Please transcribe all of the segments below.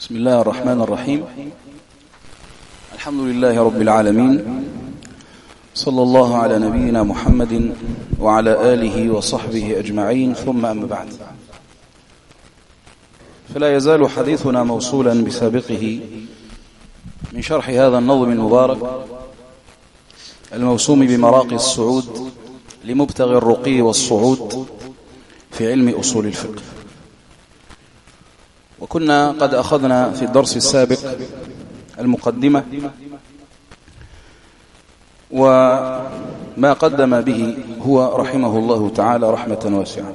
بسم الله الرحمن الرحيم. الحمد لله رب العالمين، صلى الله على نبينا محمد وعلى آله وصحبه أجمعين، ثم أما بعد، فلا يزال حديثنا موصولا بسابقه من شرح هذا النظم المبارك الموسوم بمراقي الصعود لمبتغي الرقي والصعود في علم أصول الفقه. وكنا قد أخذنا في الدرس السابق المقدمة وما قدم به هو رحمه الله تعالى رحمة واسعة.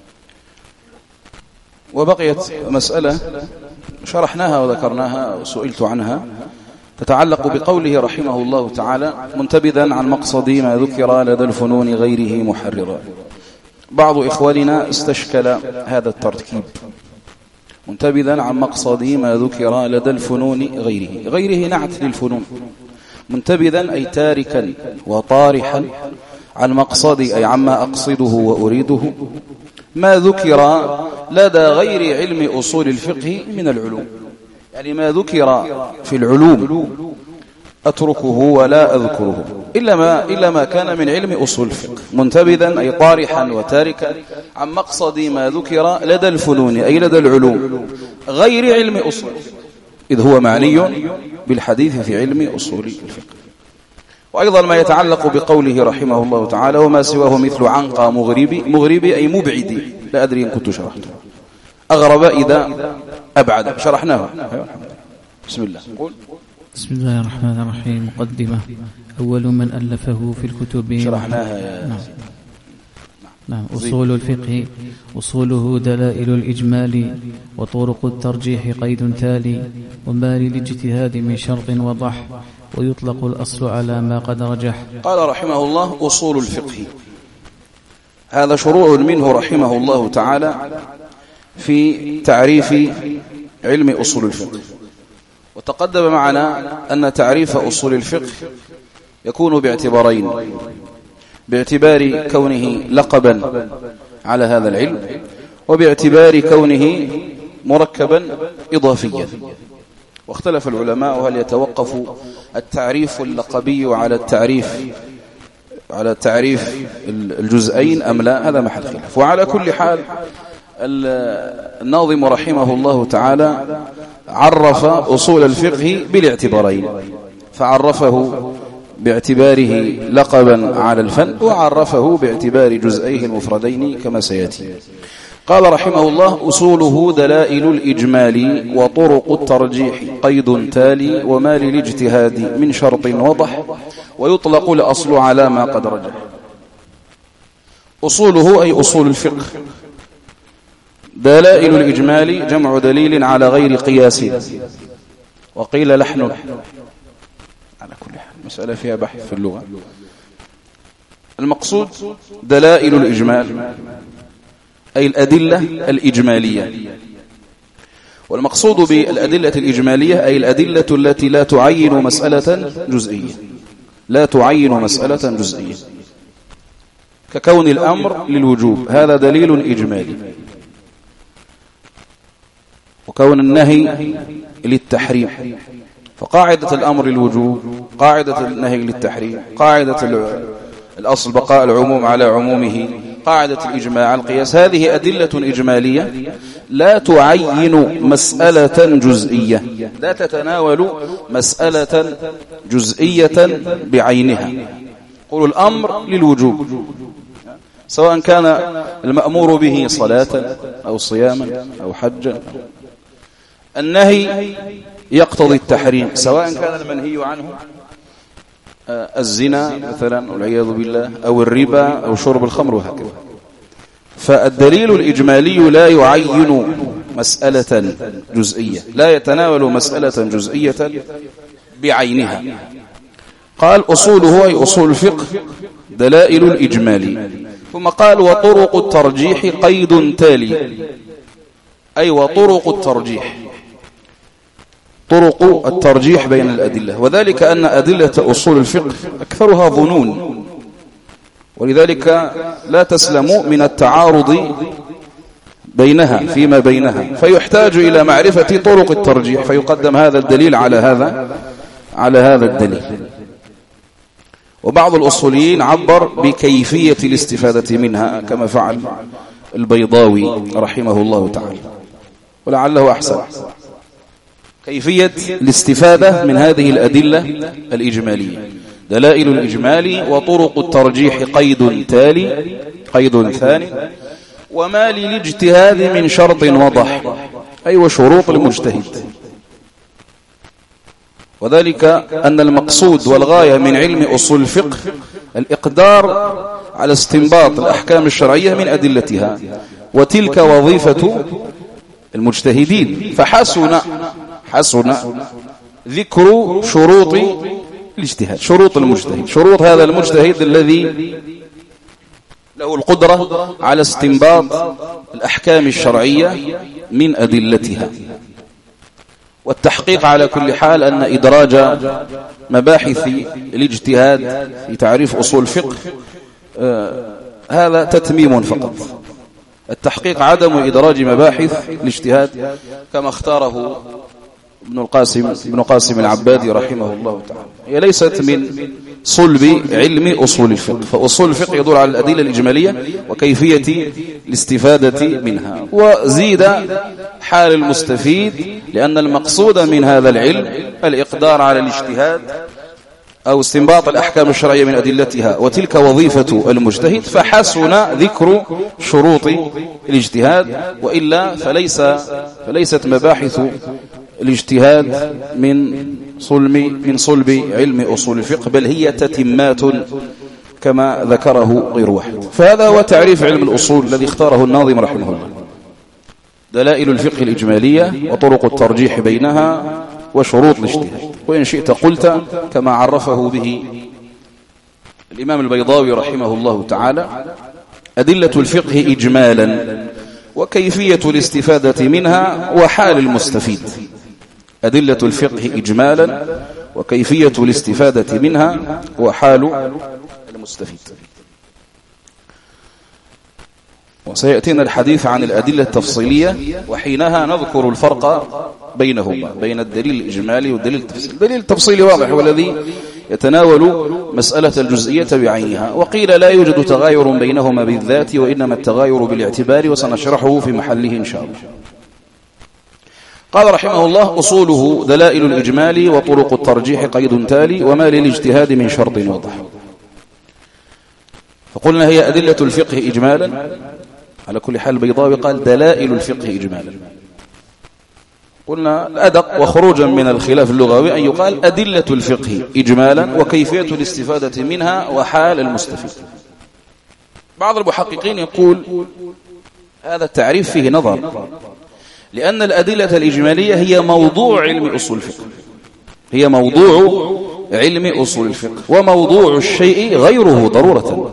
وبقيت مسألة شرحناها وذكرناها وسئلت عنها تتعلق بقوله رحمه الله تعالى منتبذا عن مقصد ما ذكر لدى الفنون غيره محررا. بعض إخواننا استشكل هذا التركيب، منتبذا عن مقصد ما ذكر لدى الفنون غيره نعت للفنون، منتبذا أي تاركا وطارحا عن مقصدي أي عما أقصده وأريده ما ذكر لدى غير علم أصول الفقه من العلوم، يعني ما ذكر في العلوم أتركه ولا أذكره إلا ما كان من علم أصول الفقه. منتبذا أي طارحا وتاركا عن مقصد ما ذكر لدى الفنون أي لدى العلوم غير علم أصول، إذ هو معني بالحديث في علم أصول الفقه. وأيضا ما يتعلق بقوله رحمه الله تعالى وما سواه مثل عنقى مغربي أي مبعدي، لا أدري إن كنت شرحته، أغرب إذا أبعد، شرحناه. بسم الله. قول. بسم الله الرحمن الرحيم. مقدمة. أول من ألفه في الكتب شرحناها. نعم. أصول الفقه أصوله دلائل الإجمال وطرق الترجيح قيد تالي وما للاجتهاد من شرط وضح ويطلق الأصل على ما قد رجح. قال رحمه الله أصول الفقه، هذا شروع منه رحمه الله تعالى في تعريف علم أصول الفقه. وتقدم معنا أن تعريف أصول الفقه يكون باعتبارين: باعتبار كونه لقبا على هذا العلم، وباعتبار كونه مركبا إضافيا. واختلف العلماء هل يتوقف التعريف اللقبي على التعريف الجزئين أم لا، هذا محل خلاف. وعلى كل حال الناظم رحمه الله تعالى عرف أصول الفقه بالاعتبارين، فعرفه باعتباره لقبا على الفن، وعرفه باعتبار جزئيه المفردين كما سيأتي. قال رحمه الله أصوله دلائل الإجمال وطرق الترجيح قيد تالي وما للاجتهاد من شرط وضح ويطلق الأصل على ما قد رجح. أصوله أي أصول الفقه، دلائل الإجمال جمع دليل على غير قياس، وقيل لحن. على كل حال مسألة فيها بحث في اللغة. المقصود دلائل الإجمال أي الأدلة الإجمالية، والمقصود بالأدلة الإجمالية أي الأدلة التي لا تعين مسألة جزئية، ككون الأمر للوجوب هذا دليل إجمالي، وكون النهي للتحريم، فقاعدة الأمر للوجوب، قاعدة النهي للتحريم، قاعدة الأصل بقاء العموم على عمومه، قاعدة الإجماع القياس، هذه أدلة إجمالية لا تعين مسألة جزئية، لا تتناول مسألة جزئية بعينها. قول الأمر للوجوب سواء كان المأمور به صلاة أو صياما أو حجا، النهي يقتضي التحريم سواء كان المنهي عنه الزنا مثلا والعياذ بالله أو الربا أو شرب الخمر وهكذا. فالدليل الإجمالي لا يعين مسألة جزئية، لا يتناول مسألة جزئية بعينها. قال أصوله أي أصول الفقه دلائل الإجمال، ثم قال وطرق الترجيح قيد تالي، أي وطرق الترجيح، طرق الترجيح بين الأدلة، وذلك أن أدلة أصول الفقه أكثرها ظنون، ولذلك لا تسلم من التعارض بينها فيما بينها، فيحتاج إلى معرفة طرق الترجيح، فيقدم هذا الدليل على هذا الدليل. وبعض الأصوليين عبر بكيفية الاستفادة منها كما فعل البيضاوي رحمه الله تعالى، ولعله أحسن. كيفية الاستفادة من هذه الأدلة الإجمالية: دلائل الإجمال وطرق الترجيح قيد تالي، قيد ثاني، وما للاجتهاد من شرط وضح، أي وشروط المجتهد. وذلك أن المقصود والغاية من علم أصول الفقه الإقدار على استنباط الأحكام الشرعية من أدلتها، وتلك وظيفة المجتهدين. فحسن ذكر شروط الاجتهاد، شروط المجتهد، شروط هذا المجتهد الذي له القدرة على استنباط الأحكام الشرعية من أدلتها. والتحقيق على كل حال أن إدراج مباحث الاجتهاد في تعريف أصول الفقه هذا تتميم فقط. التحقيق عدم إدراج مباحث الاجتهاد كما اختاره ابن قاسم العبادي رحمه الله تعالى. هي ليست من صلب علم أصول الفقه، فأصول الفقه يدور على الأدلة الإجمالية وكيفية الاستفادة منها. وزيد حال المستفيد، لأن المقصود من هذا العلم الإقدار على الاجتهاد أو استنباط الأحكام الشرعية من أدلتها، وتلك وظيفة المجتهد. فحسن ذكر شروط الاجتهاد، وإلا فليست مباحث الاجتهاد من صلب علم أصول الفقه، بل هي تتمات كما ذكره غير واحد. فهذا هو تعريف علم الأصول الذي اختاره الناظم رحمه الله: دلائل الفقه الإجمالية وطرق الترجيح بينها وشروط الاجتهاد. وإن شئت قلت كما عرفه به الإمام البيضاوي رحمه الله تعالى: أدلة الفقه إجمالا وكيفية الاستفادة منها وحال المستفيد. أدلة الفقه إجمالا وكيفية الاستفادة منها وحال المستفيد. وسيأتينا الحديث عن الأدلة التفصيلية، وحينها نذكر الفرق بينهما، بين الدليل الإجمالي والدليل التفصيلي. الدليل التفصيلي واضح، والذي يتناول مسألة الجزئية بعينها، وقيل لا يوجد تغاير بينهما بالذات، وإنما التغاير بالاعتبار، وسنشرحه في محله إن شاء الله. قال رحمه الله: أصوله دلائل الإجمال وطرق الترجيح قيد تالي، وما للاجتهاد من شرط وضح. فقلنا هي أدلة الفقه إجمالا. على كل حال البيضاوي قال دلائل الفقه إجمالا. قلنا الأدق وخروجا من الخلاف اللغوي أن يقال أدلة الفقه إجمالا وكيفية الاستفادة منها وحال المستفيد. بعض المحققين يقول هذا التعريف فيه نظر، لأن الأدلة الإجمالية هي موضوع علم أصول الفقه، هي موضوع علم أصول الفقه، وموضوع الشيء غيره ضرورة.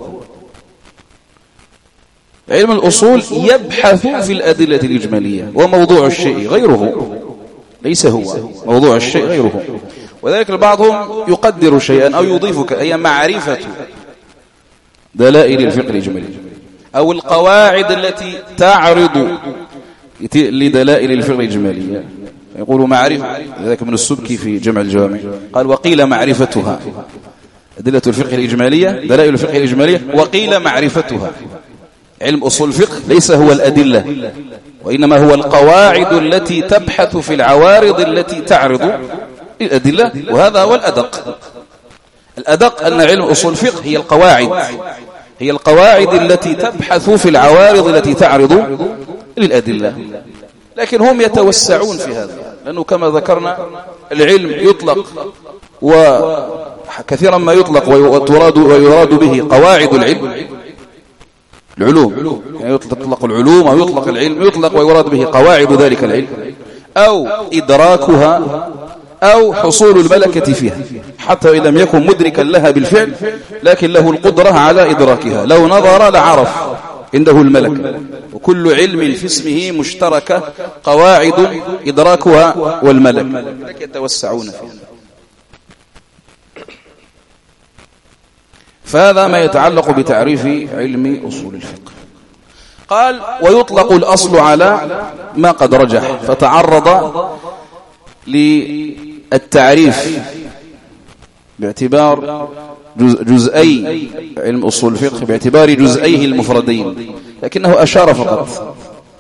علم الأصول يبحث في الأدلة الإجمالية، وموضوع الشيء غيره، ليس هو موضوع الشيء غيره. وذلك بعضهم يقدر شيئا أو يضيفك، هي معرفة دلائل الفقه الإجمالي أو القواعد التي تعرض لدلائل الفقه الإجمالي. يقول معرفة، ذلك من السبكي في جمع الجوامع قال: وقيل معرفتها. أدلة الفقه الإجمالية دلائل الفقه الإجمالية، وقيل معرفتها. علم أصول الفقه ليس هو الأدلة، وإنما هو القواعد التي تبحث في العوارض التي تعرض الأدلة. وهذا هو الأدق. الأدق أن علم أصول الفقه هي القواعد التي تبحث في العوارض التي تعرض للأدلة. لكن هم يتوسعون في هذا، لأنه كما ذكرنا العلم يطلق، وكثيرا ما يطلق ويراد به قواعد العلوم، يعني يطلق العلوم أو يطلق العلم، يطلق ويراد به قواعد ذلك العلم أو إدراكها أو حصول الملكة فيها، حتى إن لم يكن مدركا لها بالفعل لكن له القدرة على إدراكها، لو نظر لعرف، عنده الملكة. وكل علم في اسمه مشتركة قواعد إدراكها والملكة، لكن يتوسعون فيها. فهذا ما يتعلق بتعريف علم أصول الفقه. قال ويطلق الأصل على ما قد رجح، فتعرض للتعريف باعتبار جزئي علم أصول الفقه، باعتبار جزئيه المفردين، لكنه أشار فقط،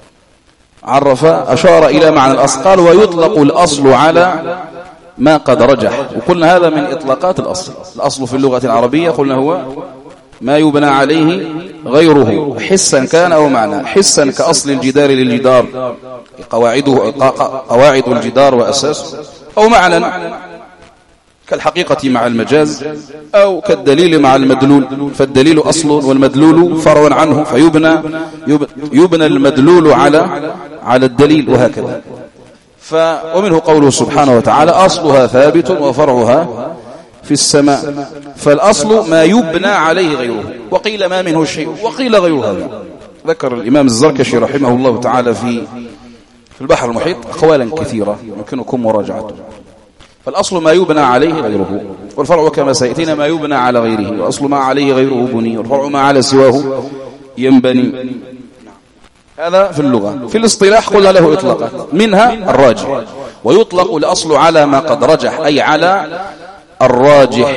أشار إلى معنى الأصل. قال ويطلق الأصل على ما قد رجح، وقلنا هذا من إطلاقات الأصل. الأصل في اللغة العربية قلنا هو ما يبنى عليه غيره حسا كان أو معنى. حسا كأصل الجدار للجدار، قواعد الجدار وأساسه، أو معنى كالحقيقة مع المجاز، أو كالدليل مع المدلول، فالدليل أصل والمدلول فرع عنه، فيبنى المدلول على الدليل، وهكذا. ومنه قوله سبحانه وتعالى أصلها ثابت وفرعها في السماء. فالأصل ما يبنى عليه غيره، وقيل ما منه شيء، وقيل غير هذا. ذكر الإمام الزركشي رحمه الله تعالى في البحر المحيط أقوالا كثيرة يمكنكم مراجعته. فالأصل ما يبنى عليه غيره، والفرع كما سيأتينا ما يبنى على غيره، والأصل ما عليه غيره بني، والفرع ما على سواه ينبني. هذا في اللغة. في الاصطلاح قلنا له إطلاقات، منها الراجح. ويطلق الأصل على ما قد رجح، أي على الراجح.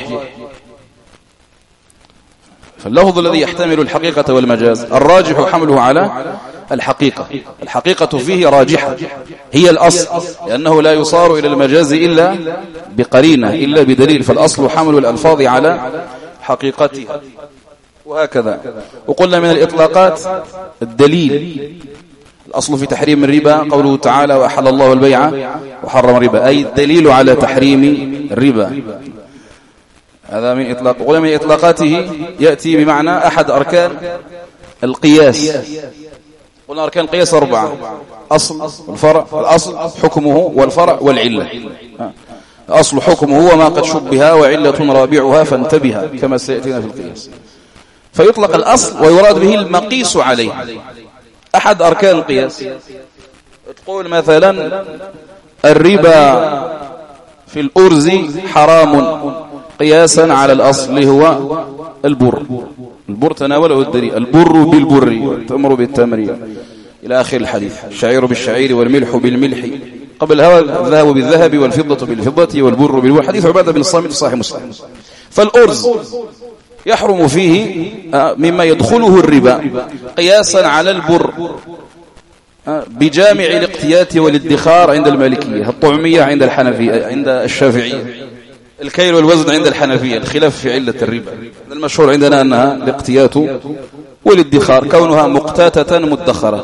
فاللفظ الذي يحتمل الحقيقة والمجاز الراجح حمله على الحقيقة فيه راجحة، هي الأصل، لأنه لا يصار إلى المجاز إلا بقرينة، إلا بدليل. فالأصل حمل الألفاظ على حقيقتها، وهكذا. وقلنا من الإطلاقات الدليل. الأصل في تحريم الربا قوله تعالى وأحل الله البيع وحرم الربا، أي الدليل على تحريم الربا. هذا من إطلاق. وقلنا من إطلاقاته يأتي بمعنى أحد أركان القياس. قلنا أركان القياس 4: أصل والفرع، الأصل حكمه والفرع والعلة. أصل حكمه وما قد شبه، وعلة رابعها فانتبه، كما سيأتينا في القياس. فيطلق الأصل ويراد به المقيس عليه، أحد أركان القياس. تقول مثلا الربا في الأرز حرام قياسا على الأصل اللي هو البر تناوله الدليل، البر بالبر والتمر بالتمر إلى آخر الحديث، الشعير بالشعير والملح بالملح، قبل الذهب بالذهب والفضة بالفضة والبر بالبر، حديث عبادة بن الصامت صحيح مسلم. فالأرز يحرم فيه مما يدخله الربا قياسا على البر بجامع الاقتيات والادخار عند المالكية، الطعمية عند الحنفية، عند الشافعية الكيل والوزن عند الحنفية، الخلاف في علة الربا. المشهور عندنا أنها الاقتيات والادخار، كونها مقتاتة مدخرة،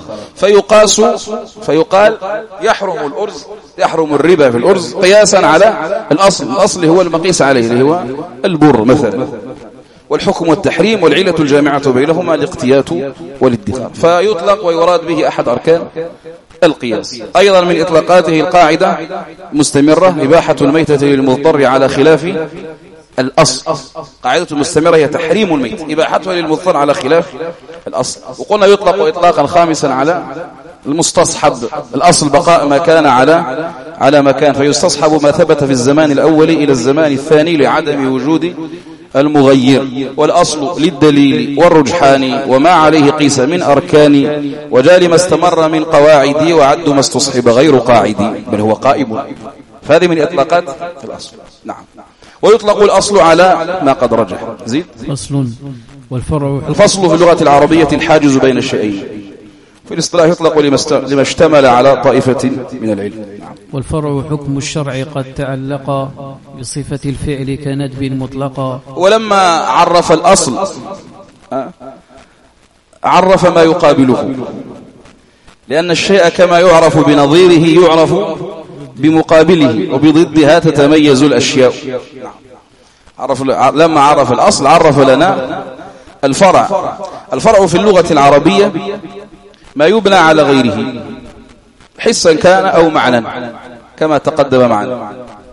فيقال يحرم الأرز، يحرم الربا في الأرز قياسا على الأصل هو المقيس عليه اللي هو البر مثلا. والحكم والتحريم والعلة الجامعة بينهما الاقتيات والادخار. فيطلق ويراد به أحد أركان القياس. أيضا من إطلاقاته القاعدة مستمرة: إباحة الميتة للمضطر على خلاف الأصل. قاعدة مستمرة هي تحريم الميت، إباحتها للمضطر على خلاف الأصل. وقلنا يطلق إطلاقا خامسا على المستصحب، الأصل بقاء ما كان على ما كان، فيستصحب ما ثبت في الزمان الأول إلى الزمان الثاني لعدم وجود المغير. والأصل للدليل والرجحان وما عليه قيس من أركان، وجال ما استمر من قواعد، وعد ما استصحب غير قاعد بل هو قائم. فهذه من إطلاقات الأصل. نعم. ويطلق الأصل على ما قد رجح. زيد. أصل والفرع. الفصل في اللغة العربية الحاجز بين الشيئين. في الاصطلاح يطلق لما اشتمل على طائفة من العلم. والفرع حكم الشرع قد تعلق بصفة الفعل كندب مطلقا. ولما عرف الأصل عرف ما يقابله، لأن الشيء كما يعرف بنظيره يعرف بمقابله، وبضدها تتميز الأشياء. لما عرف الأصل عرف لنا الفرع. الفرع في اللغة العربية ما يبنى على غيره حسا كان أو معنى كما تقدم معنا.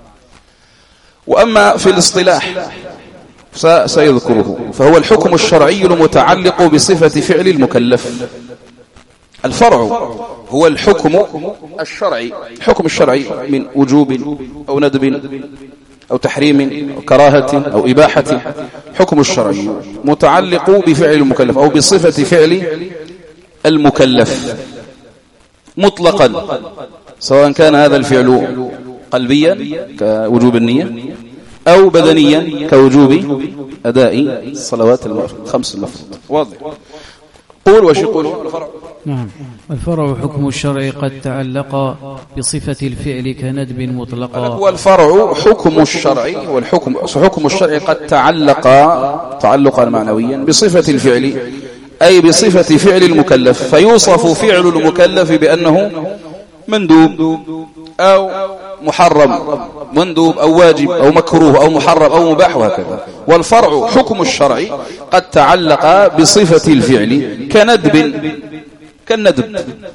وأما في الاصطلاح سيذكره، فهو الحكم الشرعي المتعلق بصفة فعل المكلف. الفرع هو الحكم الشرعي، الحكم الشرعي من وجوب أو ندب أو تحريم أو كراهة أو إباحة. حكم الشرعي متعلق بفعل المكلف أو بصفة فعل المكلف مطلقا، سواء كان هذا الفعل قلبيا كوجوب النية أو بدنيا كوجوب أداء الصلوات الخمس المفروضة. واضح؟ قول وش يقول الفرع؟ نعم. الفرع حكم الشرع قد تعلق بصفة الفعل كندب مطلقا. والفرع حكم الشرع، حكم الشرع قد تعلق تعلقا معنويا بصفة الفعل، أي بصفة فعل المكلف، فيوصف فعل المكلف بأنه مندوب أو محرم، مندوب أو واجب أو مكروه أو محرم أو مباح وهكذا. والفرع حكم الشرع قد تعلق بصفة الفعل كالندب.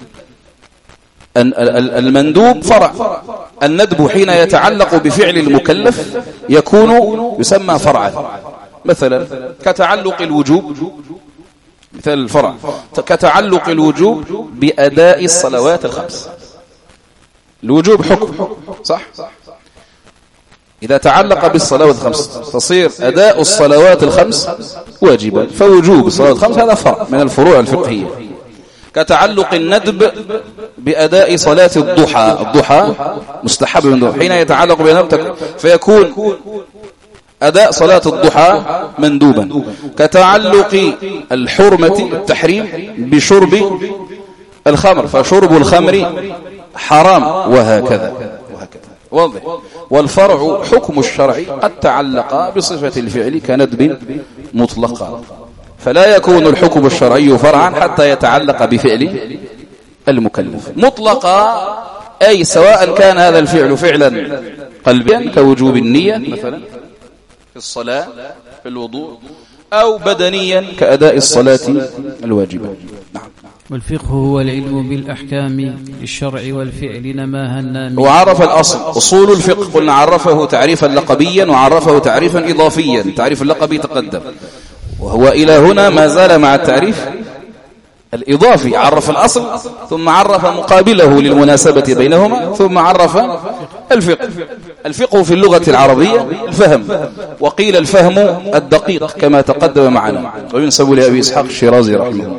المندوب فرع، الندب حين يتعلق بفعل المكلف يسمى فرعا. مثلا كتعلق الوجوب، مثال الفرع كتعلق الوجوب بأداء الصلوات الخمس. الوجوب حكم صح؟ إذا تعلق بالصلوات الخمس تصير أداء الصلوات الخمس واجبا، فوجوب الصلوات الخمس هذا فرع من الفروع الفقهية. كتعلق الندب بأداء صلاة الضحى مستحب من حين يتعلق بنبتك فيكون أداء صلاة الضحى مندوبا. كتعلق الحرمة التحريم بشرب الخمر فشرب الخمر حرام وهكذا. واضح؟ والفرع حكم الشرع قد تعلق بصفة الفعل كندب مطلقا، فلا يكون الحكم الشرعي فرعا حتى يتعلق بفعل المكلف مطلقا، أي سواء كان هذا الفعل فعلا قلبيا كوجوب النية مثلا في الصلاة في الوضوء، أو بدنيا كأداء الصلاة الواجبة. نعم. والفقه هو العلم بالأحكام للشرع والفعل نماها النامي. وعرف الأصل أصول الفقه، قلنا عرفه تعريفا لقبيا وعرفه تعريفا إضافيا. تعريف اللقبي تقدم، وهو إلى هنا ما زال مع التعريف الإضافي. عرف الأصل ثم عرف مقابله للمناسبة بينهما ثم عرف الفقه. الفقه في اللغة العربية الفهم، وقيل الفهم الدقيق كما تقدم معنا، وينسب لأبي إسحاق الشيرازي رحمه الله.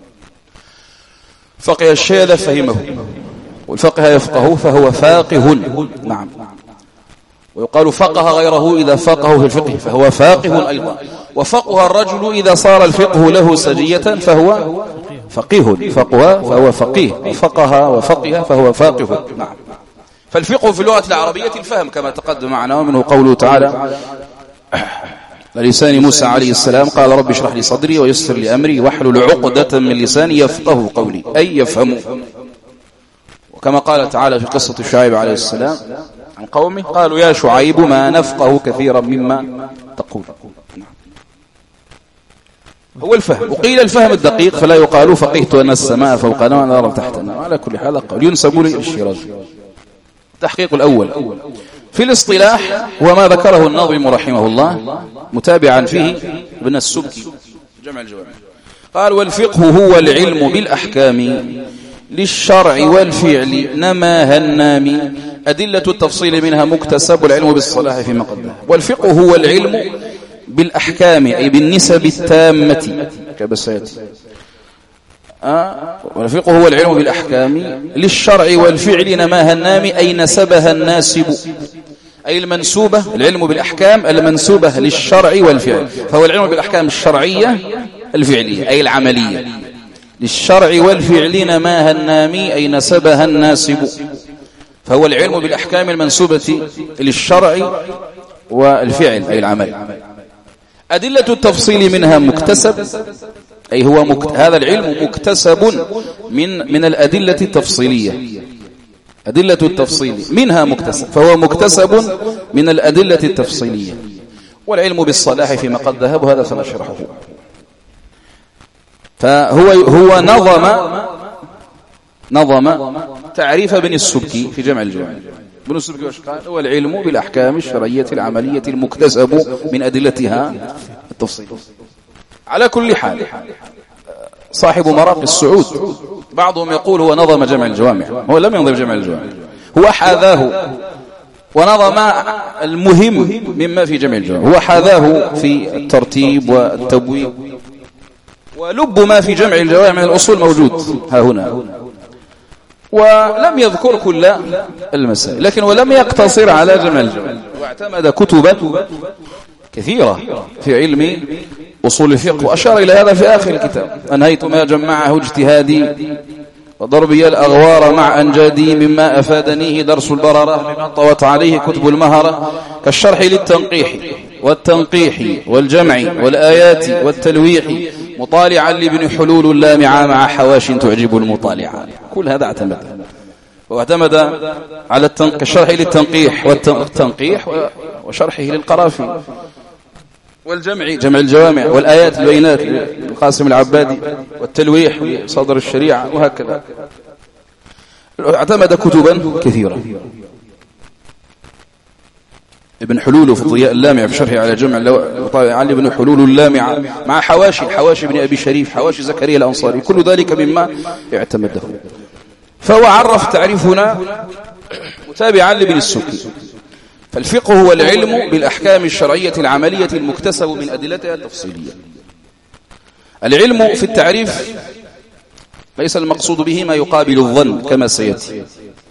فقه الشيء ذا فهمه، والفقه يفقه فهو فاقه. نعم. ويقال فقه غيره إذا فقه في الفقه فهو فاقه أيضا. وفقه الرجل إذا صار الفقه له سجية فهو فقيه، فقه فهو فقيه، وفقه وفقه فهو فاقه. نعم. فالفقه في اللغة العربية الفهم كما تقدم معنا، ومنه قوله تعالى لسان موسى عليه السلام قال رب اشرح لي صدري ويسر لي أمري واحلل عقدة من لساني يفقه قولي، أي يفهم. وكما قال تعالى في قصة شعيب عليه السلام عن قومه قالوا يا شعيب ما نفقه كثيرا مما تقول. هو الفهم. وقيل الفهم الدقيق فلا يقال فقهت أن السماء فوقنا والأرض تحتنا. على كل حال قول ينسب لي الشيرازي. التحقيق الأول في الاصطلاح هو ما ذكره الناظم رحمه الله متابعا فيه ابن السبكي جمع الجوامع. قال والفقه هو العلم بالأحكام للشرع والفعل نماها النامي، أدلة التفصيل منها مكتسب العلم بالصلاح في مقدمه. والفقه هو العلم بالأحكام أي بالنسب التامة كبساتي. والفقه هو العلم بالأحكام للشرع والفعل نماها النامي أي نسبها الناسب، أي المنسوبة. العلم بالأحكام المنسوبة للشرع والفعل، فهو العلم بالأحكام الشرعية الفعلية أي العملية. للشرع والفعل نماها النامي أي نسبها الناسب، فهو العلم بالأحكام المنسوبة للشرع والفعل أي العمل. أدلة التفصيل منها مكتسب أي هو هذا العلم مكتسب من الأدلة التفصيلية. أدلة التفصيل منها مكتسب، فهو مكتسب من الأدلة التفصيلية. والعلم بالصلاح فيما قد ذهب وهذا سنشرحه. فهو نظم تعريف ابن السبكي في جمع الجوامع. ابن السبكي قال هو العلم بالأحكام الشرعية العملية المكتسب من أدلتها التفصيل. على كل حال صاحب مراقي السعود بعضهم يقول هو نظم جمع الجوامع، هو لم ينظم جمع الجوامع، هو حاذاه ونظم المهم مما في جمع الجوامع، هو حاذاه في الترتيب والتبويب ولب ما في جمع الجوامع من الأصول موجود ها هنا، ولم يذكر كل المسائل، لكن ولم يقتصر على جمع الجوامع، واعتمد كتبا كثيرة في علم أصول الفقه، وأشار إلى هذا في آخر الكتاب: أنهيت ما جمعه اجتهادي وضربي الأغوار مع أنجادي، مما أفادنيه درس البررة، مما طوت عليه كتب المهرة، كالشرح للتنقيح والتنقيح والجمع والآيات والتلويح، مطالعا لابن حلول اللامعة مع حواش تعجب المطالعة. كل هذا واعتمد على كالشرح للتنقيح والتنقيح وشرحه للقرافي، والجمع جمع الجوامع، والآيات البينات للقاسم العبادي، والتلويح لصدر الشريعة، وهكذا. اعتمد كتبا كثيرة. ابن حلول في ضياء اللامع في شرحه على جمع علي ابن حلول اللامع مع حواشي ابن أبي شريف، حواشي زكريا الأنصاري، كل ذلك مما اعتمده. فهو عرف تعريفنا متابعا لابن السكي: فالفقه هو العلم بالأحكام الشرعية العملية المكتسب من أدلتها التفصيلية. العلم في التعريف ليس المقصود به ما يقابل الظن كما سيأتي.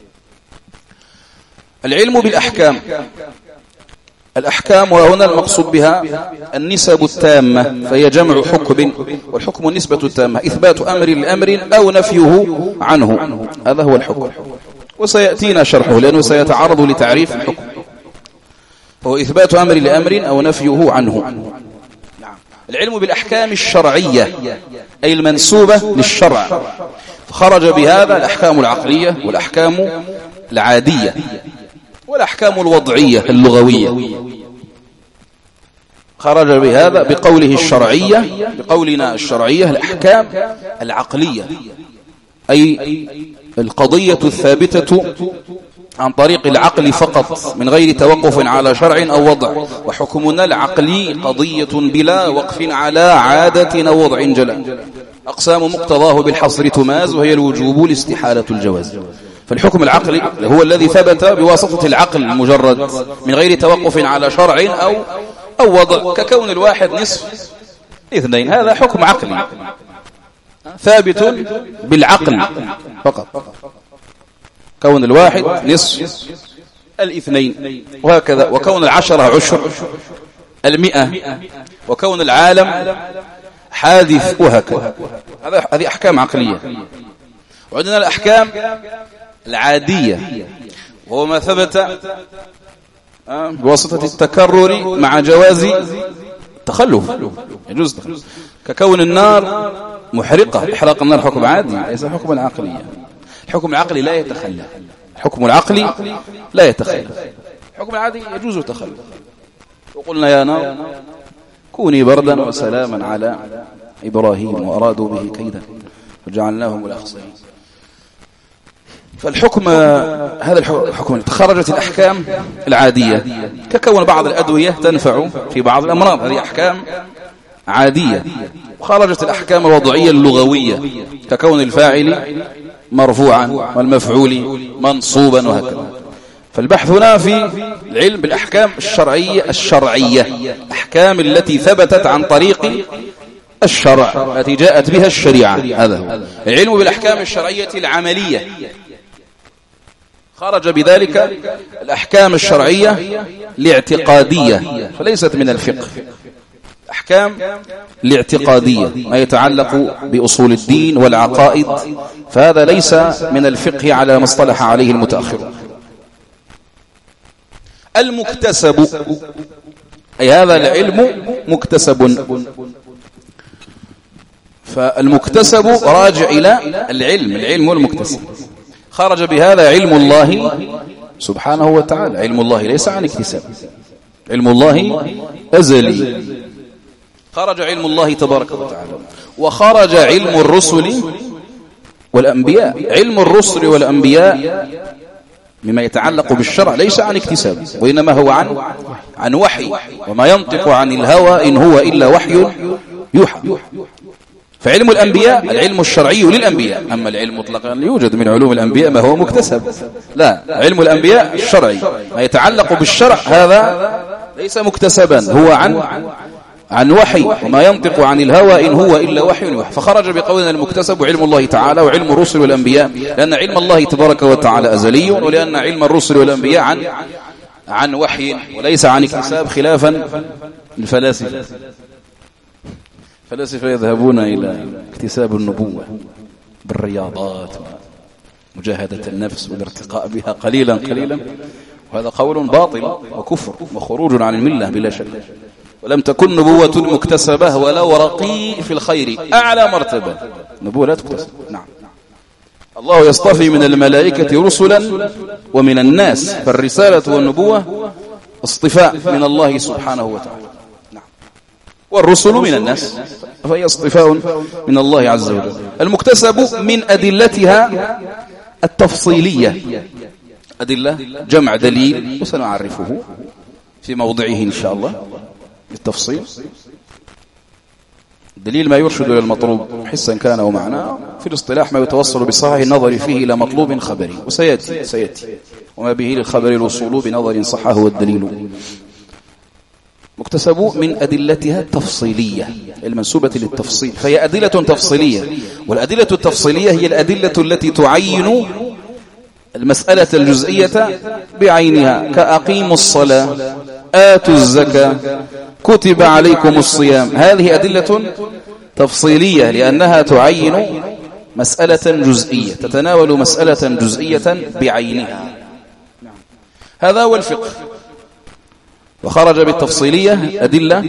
العلم بالأحكام، الأحكام وهنا المقصود بها النسب التامة، فهي جمع حكم، والحكم النسبة التامة، إثبات أمر لأمر أو نفيه عنه، هذا هو الحكم، وسيأتينا شرحه لأنه سيتعرض لتعريف الحكم. هو إثبات أمر لأمر أو نفيه عنه. العلم بالأحكام الشرعية أي المنسوبة للشرع، خرج بهذا الأحكام العقلية والأحكام العادية والأحكام الوضعية اللغوية، خرج بهذا بقوله الشرعية، بقولنا الشرعية الأحكام العقلية، أي القضية الثابتة عن طريق العقل فقط من غير توقف على شرع أو وضع، وحكمنا العقلي قضية بلا وقف على عادة أو وضع جلا، أقسام مقتضاه بالحصر تماز، وهي الوجوب الاستحالة الجواز. فالحكم العقلي هو الذي ثبت بواسطة العقل المجرد من غير توقف على شرع أو وضع، ككون الواحد نصف اثنين، هذا حكم عقلي ثابت بالعقل فقط، كون الواحد نصف الاثنين، وهكذا، وكون العشرة عشر، 100، وكون العالم حادث، وهكذا. هذه أحكام عقلية. وعندنا الأحكام العادية، وهو ما ثبت بواسطة التكرر مع جواز التخلف، يجوز التخلف، ككون النار محرقة، إحراق النار حكم عادي ليس حكما عقليا. الحكم العقلي لا يتخلف، الحكم العقلي لا يتخلف، الحكم العادي يجوز التخلف. وقلنا يا نار كوني بردا وسلاما على إبراهيم وأرادوا به كيدا وجعلناهم الأخسرين. فالحكم هذا الحكم خرجت الأحكام العادية، ككون بعض الأدوية تنفع في بعض الأمراض، هذه أحكام عادية. وخرجت الأحكام الوضعية اللغوية، ككون الفاعل مرفوعا والمفعول منصوبا، وهكذا. فالبحث هنا في العلم بالأحكام الشرعية، أحكام التي ثبتت عن طريق الشرع، التي جاءت بها الشريعة، هذا هو العلم بالأحكام الشرعية العملية. خرج بذلك الأحكام الشرعية الاعتقادية، فليست من الفقه، أحكام الاعتقادية ما يتعلق بأصول الدين والعقائد، فهذا ليس من الفقه على ما اصطلح عليه المتأخر. المكتسب، أي هذا العلم مكتسب، فالمكتسب راجع إلى العلم والمكتسب. خرج بهذا علم الله سبحانه وتعالى، علم الله ليس عن اكتساب، علم الله أزلي، خرج علم الله تبارك وتعالى. وخرج علم الرسل والأنبياء، علم الرسل والأنبياء مما يتعلق بالشرع ليس عن اكتساب، وإنما هو عن وحي، وما ينطق عن الهوى إن هو إلا وحي يوحى. فعلم الأنبياء العلم الشرعي للأنبياء، أما العلم مطلقا يوجد من علوم الأنبياء ما هو مكتسب، لا، علم الأنبياء الشرعي ما يتعلق بالشرع هذا ليس مكتسبا، هو عن وحي، وما ينطق عن الهوى إن هو إلا وحي يوحى. فخرج بقولنا المكتسب علم الله تعالى وعلم الرسل والأنبياء، لأن علم الله تبارك وتعالى أزلي، ولأن علم الرسل والأنبياء عن وحي وليس عن اكتساب، خلافا الفلاسفة. الفلاسفة يذهبون إلى اكتساب النبوة بالرياضات ومجاهدة النفس والارتقاء بها قليلا قليلا، وهذا قول باطل وكفر وخروج عن الملة بلا شك. ولم تكن نبوة مكتسبة ولو رقي في الخير أعلى مرتبة، نبوة لا تكتسب. نعم. الله يصطفي من الملائكة رسلا ومن الناس، فالرسالة والنبوة اصطفاء من الله سبحانه وتعالى. نعم. والرسل من الناس، فهي اصطفاء من الله عز وجل. المكتسب من أدلتها التفصيلية، أدلة جمع دليل، وسنعرفه في موضعه إن شاء الله بالتفصيل. الدليل ما يرشد إلى المطلوب حسا كان ومعنى، في الاصطلاح ما يتوصل بصحيح النظر فيه إلى مطلوب خبري، وسيأتي وما به للخبر الوصول بنظر صحة هو الدليل. مكتسب من أدلتها التفصيلية المنسوبة للتفصيل، فهي أدلة تفصيلية، والأدلة التفصيلية هي الأدلة التي تعين المسألة الجزئية بعينها، كأقيموا الصلاة، آتوا الزكاة، كتب عليكم الصيام. هذه أدلة تفصيلية لأنها تعين مسألة جزئية، تتناول مسألة جزئية بعينها. هذا هو الفقه. وخرج بالتفصيلية أدلة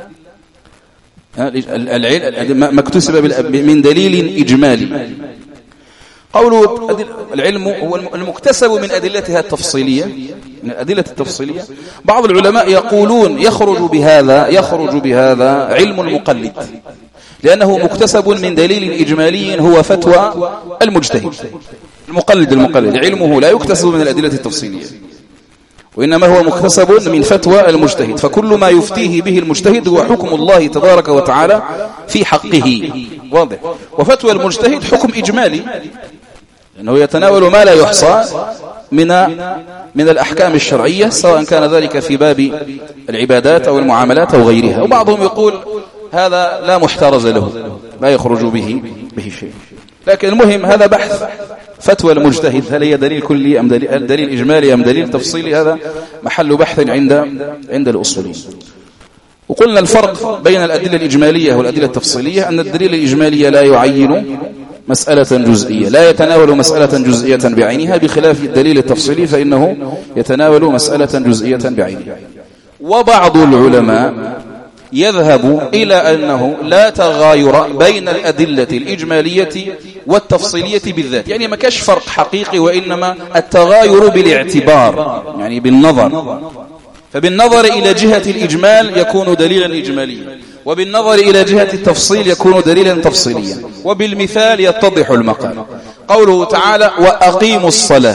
ما اكتسب من دليل إجمالي. قوله العلم هو المكتسب من أدلتها التفصيلية، من الأدلة التفصيلية. بعض العلماء يقولون يخرج بهذا علم المقلد، لأنه مكتسب من دليل إجمالي هو فتوى المجتهد. المقلد علمه لا يكتسب من الأدلة التفصيلية، وإنما هو مكتسب من فتوى المجتهد. فكل ما يفتيه به المجتهد هو حكم الله تبارك وتعالى في حقه، واضح. وفتوى المجتهد حكم إجمالي، لأنه يتناول ما لا يحصى من الأحكام الشرعية، سواء كان ذلك في باب العبادات أو المعاملات أو غيرها. وبعضهم يقول هذا لا محترز له، لا يخرج به شيء. لكن المهم هذا بحث فتوى المجتهد، هل هي دليل كلي أم دليل إجمالي أم دليل تفصيلي، هذا محل بحث عند الأصوليين. وقلنا الفرق بين الأدلة الإجمالية والأدلة التفصيلية أن الدليل الإجمالي لا يعين مسألة جزئية، لا يتناول مسألة جزئية بعينها، بخلاف الدليل التفصيلي فإنه يتناول مسألة جزئية بعينها. وبعض العلماء يذهب إلى أنه لا تغاير بين الأدلة الإجمالية والتفصيلية بالذات، يعني ما كاش فرق حقيقي، وإنما التغاير بالاعتبار، يعني بالنظر. فبالنظر إلى جهة الإجمال يكون دليلا إجماليا، وبالنظر إلى جهة التفصيل يكون دليلا تفصيليا، وبالمثال يتضح المقال. قوله تعالى وأقيموا الصلاة،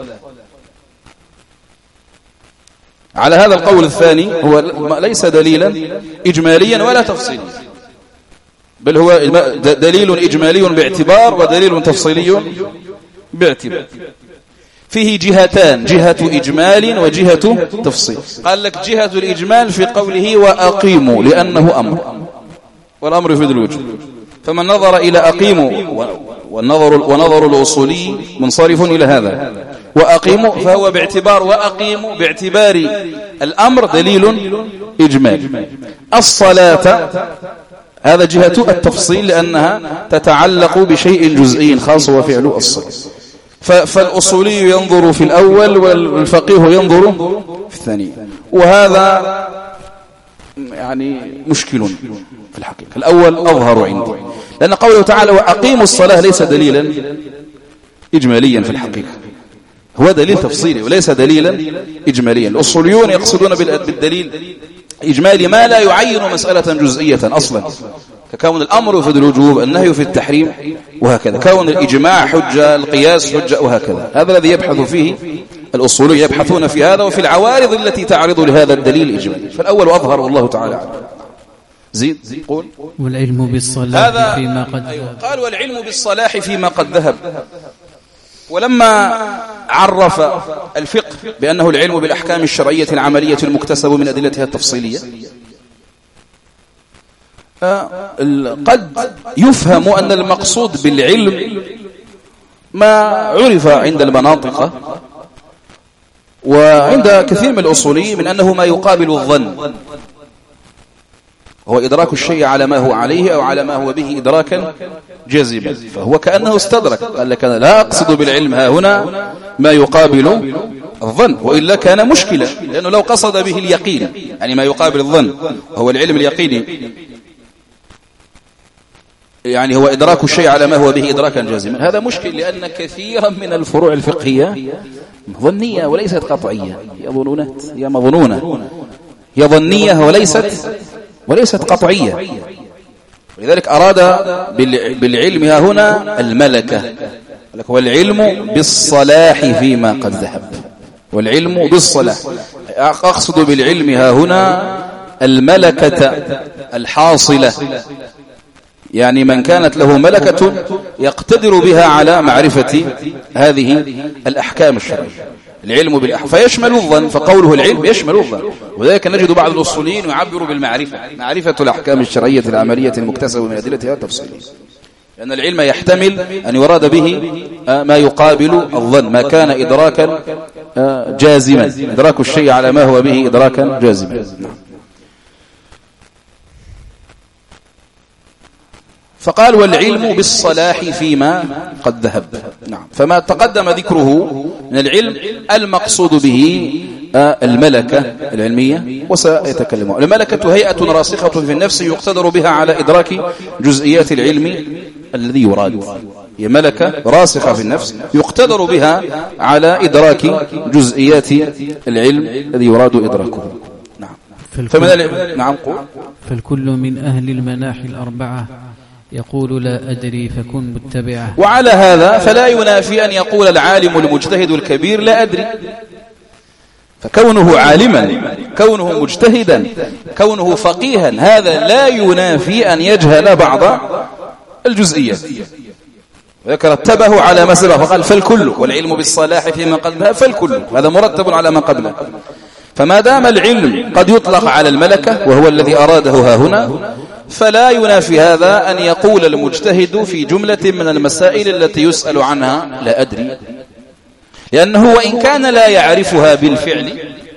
على هذا القول الثاني هو ليس دليلا إجماليا ولا تفصيليا، بل هو دليل إجمالي باعتبار ودليل تفصيلي باعتبار. فيه جهتان، جهة إجمال وجهة تفصيل. قال لك جهة الإجمال في قوله وأقيموا، لأنه أمر، والأمر يفيد الوجوب. فمن نظر إلى أقيموا، ونظر الأصولي منصرف إلى هذا، وأقيموا فهو باعتبار وأقيموا باعتبار الأمر دليل إجمالي. الصلاة هذا جهة التفصيل، لأنها تتعلق بشيء جزئي خاص وفعل الصلاة. فالأصولي ينظر في الأول والفقيه ينظر في الثاني، وهذا يعني مشكل في الحقيقة. الأول أظهر عندي، لأن قوله تعالى وأقيموا الصلاة ليس دليلا إجماليا في الحقيقة، هو دليل تفصيلي وليس دليلا إجماليا. الأصوليون يقصدون بالدليل إجمالي ما لا يعين مسألة جزئية أصلا، ككون الأمر في الوجوب، النهي في التحريم، وهكذا. كون الإجماع حجة، القياس حجة، وهكذا. هذا الذي يبحث فيه الأصولي، يبحثون في هذا وفي العوارض التي تعرض لهذا الدليل الإجمالي. فالأول أظهر والله تعالى أعلم. زيد قول والعلم بالصلاح فيما قد قال والعلم بالصلاح فيما قد ذهب. ولما عرف الفقه بأنه العلم بالأحكام الشرعية العملية المكتسب من أدلتها التفصيلية، قد يفهم أن المقصود بالعلم ما عرف عند المناطق وعند كثير من الأصوليين من أنه ما يقابل الظن، هو إدراك الشيء على ما هو عليه أو على ما هو به إدراكا جازما، فهو كأنه استدرك. قال لك أنا لا أقصد بالعلم ها هنا ما يقابل الظن، وإلا كان مشكلة، لأنه لو قصد به اليقين يعني ما يقابل الظن هو العلم اليقيني، يعني هو إدراك الشيء على ما هو به إدراكا جازما، هذا مشكل، لأن كثيرا من الفروع الفقهية ظنية وليست قطعية، هي ظنونات، هي مظنونة، هي ظنية وليست قطعية. ولذلك أراد بالعلم هنا الملكة، والعلم بالصلاح فيما قد ذهب، والعلم بالصلاح، أقصد بالعلم هنا الملكة الحاصلة، يعني من كانت له ملكة يقتدر بها على معرفة هذه الأحكام الشرعية، العلم بالأحكام فيشمل الظن، فقوله العلم يشمل الظن. وذلك نجد بعض الأصوليين يعبر بالمعرفة، معرفة الأحكام الشرعية العملية المكتسبة من أدلتها تفصيليا، لأن العلم يحتمل أن يراد به ما يقابل الظن، ما كان إدراكا جازما، إدراك الشيء على ما هو به إدراكا جازما. فقال والعلم بالصلاح فيما قد ذهب. نعم. فما تقدم ذكره من العلم المقصود به الملكة العلمية، وسيتكلم. الملكة هيئة راسخة في النفس يقتدر بها على إدراك جزئيات العلم الذي يراد، هي ملكة راسخة في النفس يقتدر بها على إدراك جزئيات العلم الذي يراد إدراكه. نعم. فالكل من أهل المناحي الأربعة يقول لا أدري فكن متبعه. وعلى هذا فلا ينافي أن يقول العالم المجتهد الكبير لا أدري، فكونه عالما، كونه مجتهدا، كونه فقيها، هذا لا ينافي أن يجهل بعض الجزئيات. وذكر رتبه على ما سبق فقال فالكل، والعلم بالصلاح فيما قبلها فالكل، هذا مرتب على ما قبله. فما دام العلم قد يطلق على الملكة وهو الذي أراده ها هنا، فلا ينافي هذا أن يقول المجتهد في جملة من المسائل التي يسأل عنها لا أدري، لأنه وإن كان لا يعرفها بالفعل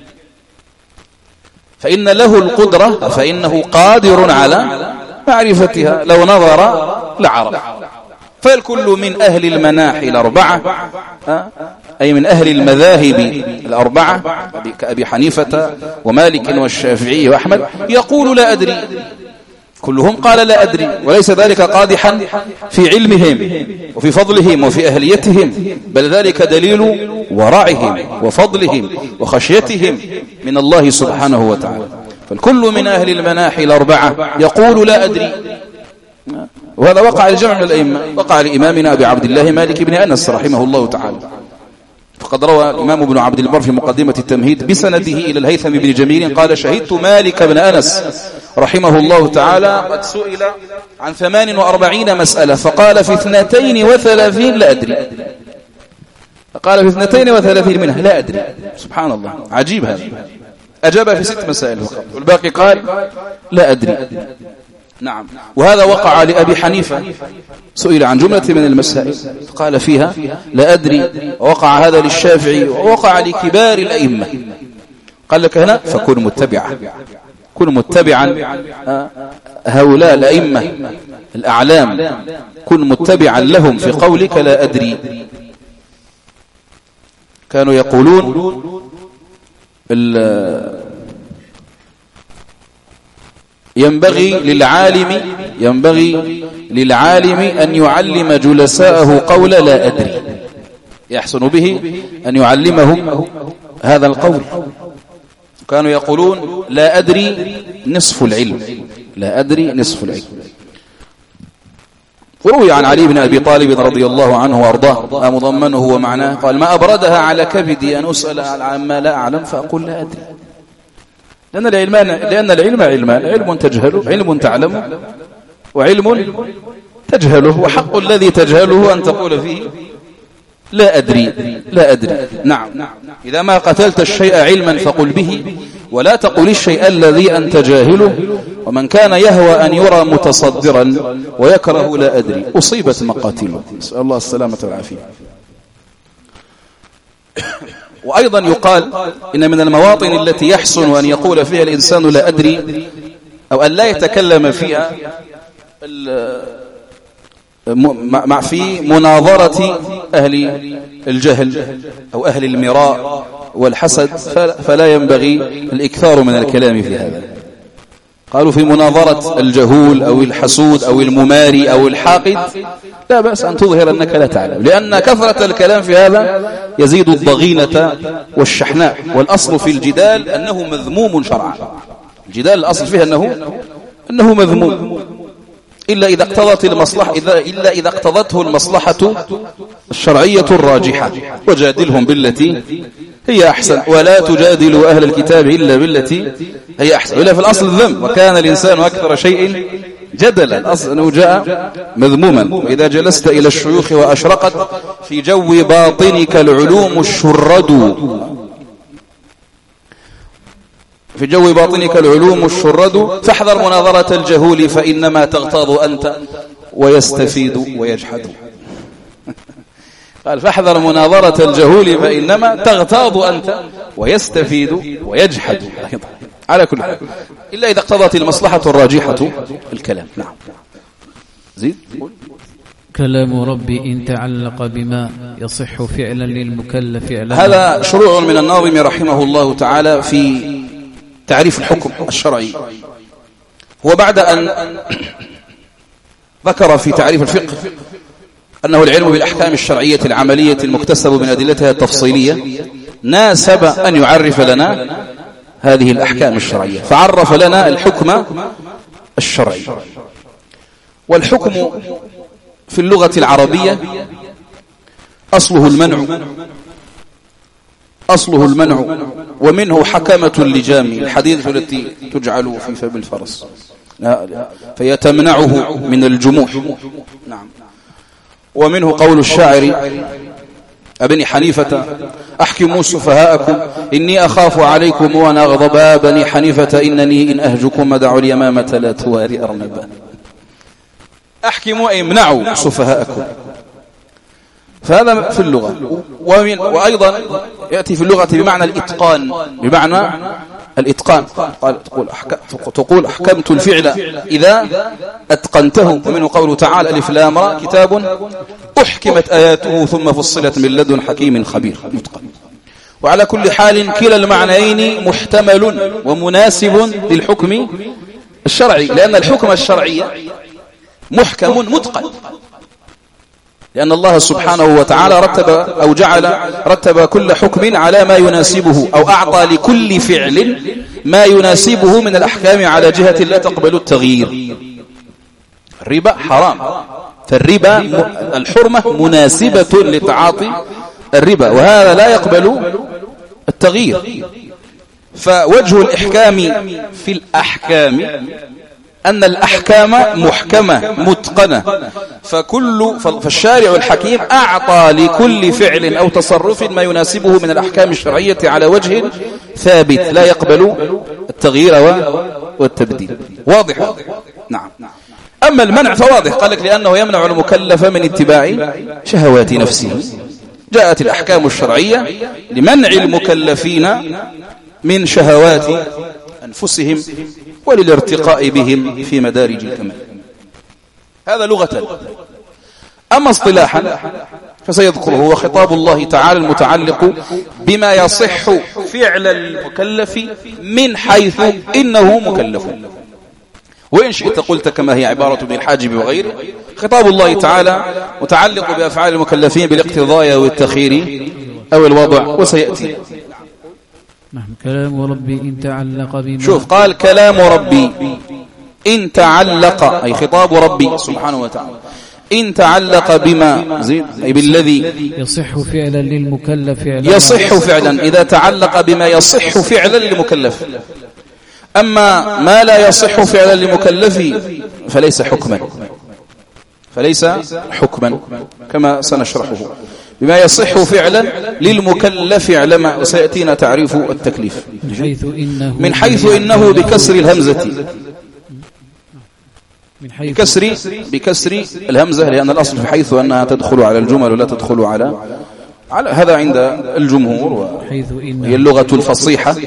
فإن له القدرة، فإنه قادر على معرفتها، لو نظر لعرف. فالكل من أهل المناحي الأربعة، أي من أهل المذاهب الأربعة كأبي حنيفة ومالك والشافعي وأحمد، يقول لا أدري، كلهم قال لا أدري، وليس ذلك قادحا في علمهم وفي فضلهم وفي أهليتهم، بل ذلك دليل ورعهم وفضلهم وخشيتهم من الله سبحانه وتعالى. فالكل من أهل المناحي الأربعة يقول لا أدري. وهذا وقع الجمع من الأئمة، وقع لإمامنا أبي عبد الله مالك بن أنس رحمه الله تعالى، فقد روى الإمام ابن عبد البر في مقدمة التمهيد بسنده إلى الهيثم بن جميل قال شهدت مالك بن أنس رحمه الله تعالى قد سئل عن 48 مسألة فقال في 32 لا أدري، فقال في 32 منها لا أدري. سبحان الله، عجيب هذا، أجاب في 6 مسائل فقط، والباقي قال لا أدري. نعم. وهذا وقع لأبي حنيفة، سئل عن جملة من المسائل فقال فيها لا أدري، ووقع هذا للشافعي، ووقع لكبار الأئمة. قال لك هنا فكن متبعا، كن متبعا هؤلاء الأئمة الأعلام، كن متبعا لهم في قولك لا أدري. كانوا يقولون ينبغي للعالم أن يعلم جلساءه قول لا أدري، يحسن به أن يعلمهم هذا القول. كانوا يقولون لا أدري نصف العلم، لا أدري نصف العلم. وروي عن علي بن أبي طالب رضي الله عنه وأرضاه ما مضمنه ومعناه قال ما أبردها على كبدي أن أسأل عما لا أعلم فأقول لا أدري. لأن العلم علمان، علم تجهله، علم تعلمه، وعلم تجهله، وحق الذي تجهله أن تقول فيه لا أدري لا أدري. نعم. إذا ما قتلت الشيء علما فقل به، ولا تقل الشيء الذي أنت جاهله، ومن كان يهوى أن يرى متصدرا ويكره لا أدري أصيبت مقاتله. نسأل الله السلامة والعافية. وأيضا يقال إن من المواطن التي يحسن أن يقول فيها الإنسان لا أدري أو أن لا يتكلم فيها في مناظرة أهل الجهل أو أهل المراء والحسد، فلا ينبغي الإكثار من الكلام في هذا. قالوا في مناظرة الجهول أو الحسود أو المماري أو الحاقد لا بأس أن تظهر أنك لا تعلم، لأن كثرة الكلام في هذا يزيد الضغينة والشحناء. والأصل في الجدال أنه مذموم شرعا. الجدال الأصل فيه أنه مذموم إلا إذا اقتضت المصلحة، إلا إذا اقتضته المصلحة الشرعية الراجحة. وجادلهم بالتي هي أحسن ولا تجادلوا أهل الكتاب إلا بالتي هي أحسن. إلا في الأصل الذم، وكان الإنسان أكثر شيء جدلا. الأصل أنه جاء مذموما. وإذا جلست إلى الشيوخ وأشرقت في جو باطنك العلوم الشرد، في جو باطنك العلوم الشرد، فاحذر مناظرة الجهول فإنما تغتاظ أنت ويستفيد ويجحد. قال فاحذر مناظرة الجهول فإنما تغتاظ أنت ويستفيد ويجحد. على كل حال إلا إذا اقتضت المصلحة الراجحة الكلام. نعم زيد. كلام ربي إن تعلق بما يصح فعلا للمكلف فعلا. هذا شروع من الناظم رحمه الله تعالى في تعريف الحكم الشرعي. وبعد أن ذكر في تعريف الفقه أنه العلم بالأحكام الشرعية العملية المكتسب من أدلتها التفصيلية، ناسب أن يعرف لنا هذه الأحكام الشرعية، فعرف لنا الحكم الشرعي. والحكم في اللغة العربية أصله المنع، ومنه حكمة اللجام، الحديث التي تجعل في فم الفرس فيتمنعه من الجموح. نعم. ومنه قول الشاعر ابن حنيفة أحكموا سفهاءكم إني أخاف عليكم وأنا أغضب بني حنيفة إنني إن أهجكم مدعوا اليمامة لا تواري أرنبا. أحكموا أي امنعوا سفهاءكم، فهذا في اللغة. وأيضا يأتي في اللغة بمعنى الإتقان، تقول أحكمت الفعل إذا أتقنته. ومنه قوله تعالى ألف لام را كتاب أحكمت آياته ثم فصلت من لدن حكيم خبير متقن. وعلى كل حال كلا المعنيين محتمل ومناسب للحكم الشرعي، لأن الحكم الشرعي محكم متقن، لأن الله سبحانه وتعالى رتب كل حكم على ما يناسبه، أو أعطى لكل فعل ما يناسبه من الأحكام على جهة لا تقبل التغيير. الربا حرام، فالربا الحرمة مناسبة لتعاطي الربا، وهذا لا يقبل التغيير. فوجه الإحكام في الأحكام أن الأحكام محكمة متقنة، فالشارع الحكيم أعطى لكل فعل أو تصرف ما يناسبه من الأحكام الشرعية على وجه ثابت لا يقبل التغيير والتبديل. واضح؟ نعم. أما المنع فواضح، قال لك لأنه يمنع المكلف من اتباع شهوات نفسه. جاءت الأحكام الشرعية لمنع المكلفين من شهوات أنفسهم وللارتقاء بهم في مدارج الكمال. هذا لغة. أما اصطلاحا فسيذكره هو خطاب الله تعالى المتعلق بما يصح فعل المكلف من حيث إنه مكلف. وإن شئت قلت كما هي عبارة ابن الحاجب وغيره، خطاب الله تعالى متعلق بأفعال المكلفين بالاقتضاء أو التخيير أو الوضع، وسيأتي. نعم. كلام ربي إن تعلق بما، شوف قال كلام ربي إن تعلق، أي خطاب ربي سبحانه وتعالى إن تعلق بما أي بالذي يصح فعلا للمكلف يصح فعلا، إذا تعلق بما يصح فعلا للمكلف. أما ما لا يصح فعلا للمكلف فليس حكما كما سنشرحه. بما يصح فعلا للمكلف علما، وسيأتينا تعريف التكليف. من حيث إنه بكسر الهمزة بكسر الهمزة، لأن الأصل في حيث أنها تدخل على الجمل ولا تدخل على هذا عند الجمهور، وهي اللغة الفصيحة.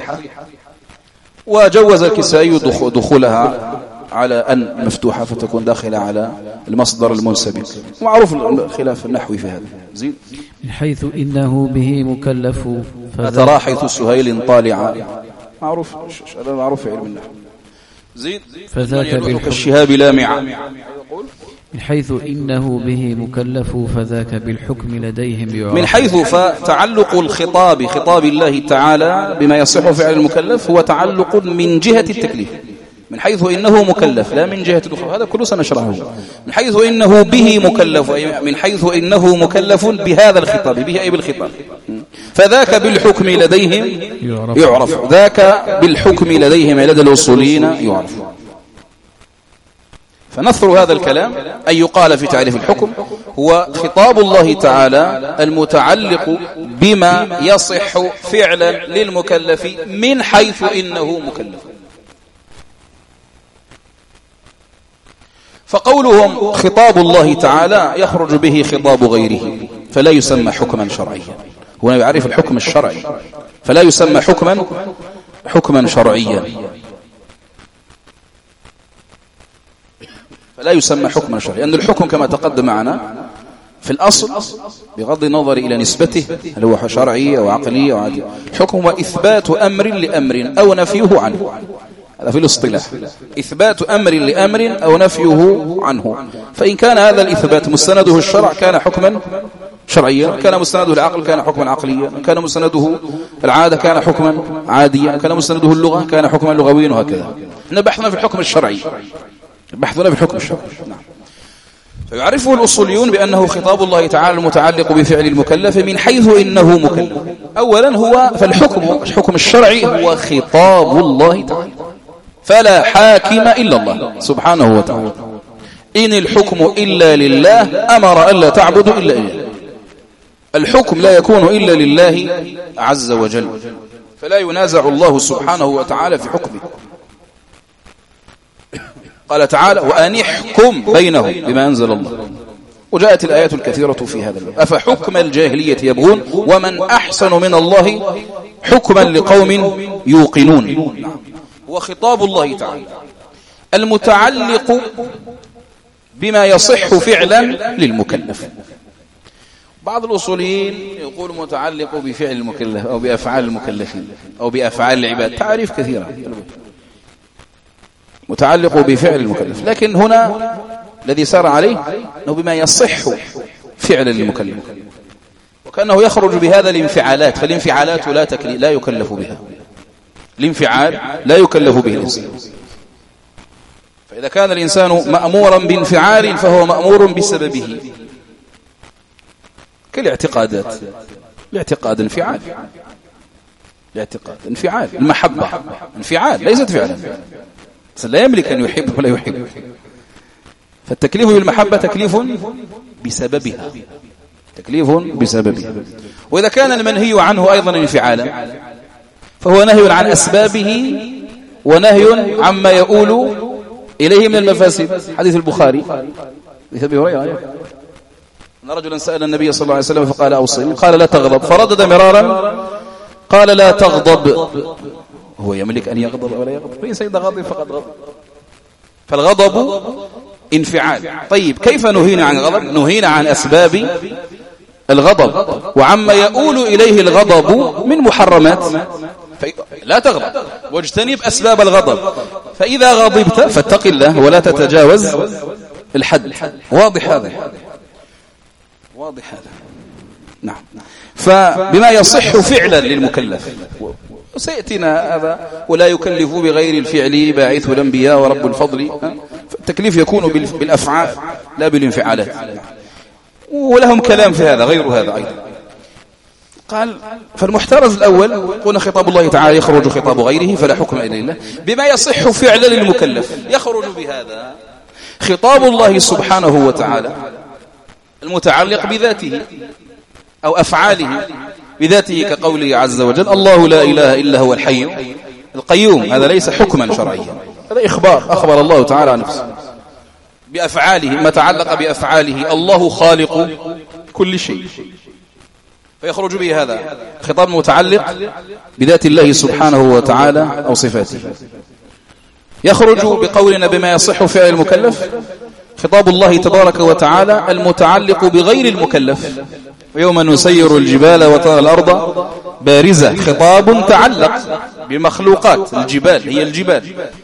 وجوز الكسائي دخولها على أن مفتوحة فتكون داخلة على المصدر المنسبك. معروف الخلاف النحوي في هذا. زين. من حيث إنه به مكلف أترى حيث سهيل طالعا، معروف هذا معروف في علم النحو. زين. فذاك بالحكم الشهاب لامعا. من حيث إنه به مكلف فذاك بالحكم لديهم يعرف. من حيث فتعلق الخطاب خطاب الله تعالى بما يصح فعل المكلف هو تعلق من جهة التكليف، من حيث إنه مكلف لا من جهة الأخرى، هذا كله سنشرحه. من حيث إنه به مكلف، أي من حيث إنه مكلف بهذا الخطاب، به أي بالخطاب، فذاك بالحكم لديهم يعرف. ذاك بالحكم لديهم لدى الأصوليين يعرف. فنثر هذا الكلام أن يقال في تعريف الحكم هو خطاب الله تعالى المتعلق بما يصح فعلا للمكلف من حيث إنه مكلف. فقولهم خطاب الله تعالى يخرج به خطاب غيره فلا يسمى حكما شرعيا. هنا يعرف الحكم الشرعي فلا يسمى حكما شرعيا، فلا يسمى حكما شرعيا، لأن الحكم كما تقدم معنا في الأصل بغض النظر إلى نسبته هل هو شرعي أو عقلي أو عادي، الحكم هو إثبات أمر لأمر أو نفيه عنه. هذا في الاصطلاح، إثبات أمر لأمر أو نفيه عنه. فإن كان هذا الإثبات مستنده الشرع كان حكما شرعيا، كان مستنده العقل كان حكما عقليا، كان مستنده العادة كان حكما عاديا، كان مستنده اللغة كان حكما لغويا، وهكذا. إحنا بحثنا في الحكم الشرعي، بحثنا في الحكم الشرعي. نعم. فيعرفه الأصوليون بأنه خطاب الله تعالى المتعلق بفعل المكلف من حيث إنه مكلف. أولا هو فالحكم الشرعي هو خطاب الله تعالى، فلا حاكم إلا الله سبحانه وتعالى. إن الحكم إلا لله أمر ألا تعبدوا إلا إياه. الحكم لا يكون إلا لله عز وجل، فلا ينازع الله سبحانه وتعالى في حكمه. قال تعالى وأن يحكم بينهم بما أنزل الله. وجاءت الآيات الكثيرة في هذا الباب. أفحكم الجاهلية يبغون ومن أحسن من الله حكما لقوم يوقنون. هو خطاب الله تعالى المتعلق بما يصح فعلا للمكلف. بعض الأصوليين يقول متعلق بفعل المكلف أو بأفعال المكلفين أو بأفعال العباد، تعريف كثيرة، متعلق بفعل المكلف. لكن هنا الذي سار عليه أنه بما يصح فعلا للمكلف، وكأنه يخرج بهذا الانفعالات، فالانفعالات لا يكلف بها، الانفعال لا يكلف به الإنسان. فإذا كان الإنسان مأمورا بانفعال فهو مأمور بسببه، كالاعتقادات. الاعتقاد انفعال، الاعتقاد انفعال، المحبة انفعال ليست فعلا، لا يملك أن يحب ولا يحب. فالتكليف بالمحبة تكليف بسببها، تكليف بسببها. وإذا كان المنهي عنه أيضا انفعالا فهو نهي عن أسبابه ونهي عما يؤول إليه من المفاسد. حديث البخاري حديث أبي هريرة أن رجلا سأل النبي صلى الله عليه وسلم فقال أوصني، قال لا تغضب، فردد مرارا قال لا تغضب. هو يملك أن يغضب ولا يغضب؟ فإن سيد غضب فقد غضب. فالغضب انفعال. طيب كيف نهينا عن الغضب؟ نهينا عن أسباب الغضب وعما يؤول إليه الغضب من محرمات. لا تغضب واجتنب أسباب الغضب، فإذا غضبت فاتق الله ولا تتجاوز الحد. واضح هذا؟ واضح هذا؟ نعم. فبما يصح فعلا للمكلف، وسيأتينا هذا ولا يكلف بغير الفعل باعث الأنبياء ورب الفضل. التكليف يكون بالأفعال لا بالانفعالات، ولهم كلام في هذا غير هذا أيضا. قال فالمحترز الأول قلنا خطاب الله تعالى يخرج خطاب غيره فلا حكم إلا لله بما يصح فعلا للمكلف. يخرج بهذا خطاب الله سبحانه وتعالى المتعلق بذاته أو أفعاله بذاته، كقوله عز وجل الله لا إله إلا هو الحي القيوم. هذا ليس حكما شرعيا، هذا إخبار، أخبر الله تعالى عن نفسه. بأفعاله، ما تعلق بأفعاله. الله خالق كل شيء، فيخرج به هذا خطاب متعلق بذات الله سبحانه وتعالى أو صفاته. يخرج بقولنا بما يصح فعل المكلف خطاب الله تبارك وتعالى المتعلق بغير المكلف. ويوم نسير الجبال وترى الأرض بارزة، خطاب متعلق بمخلوقات. الجبال هي الجبال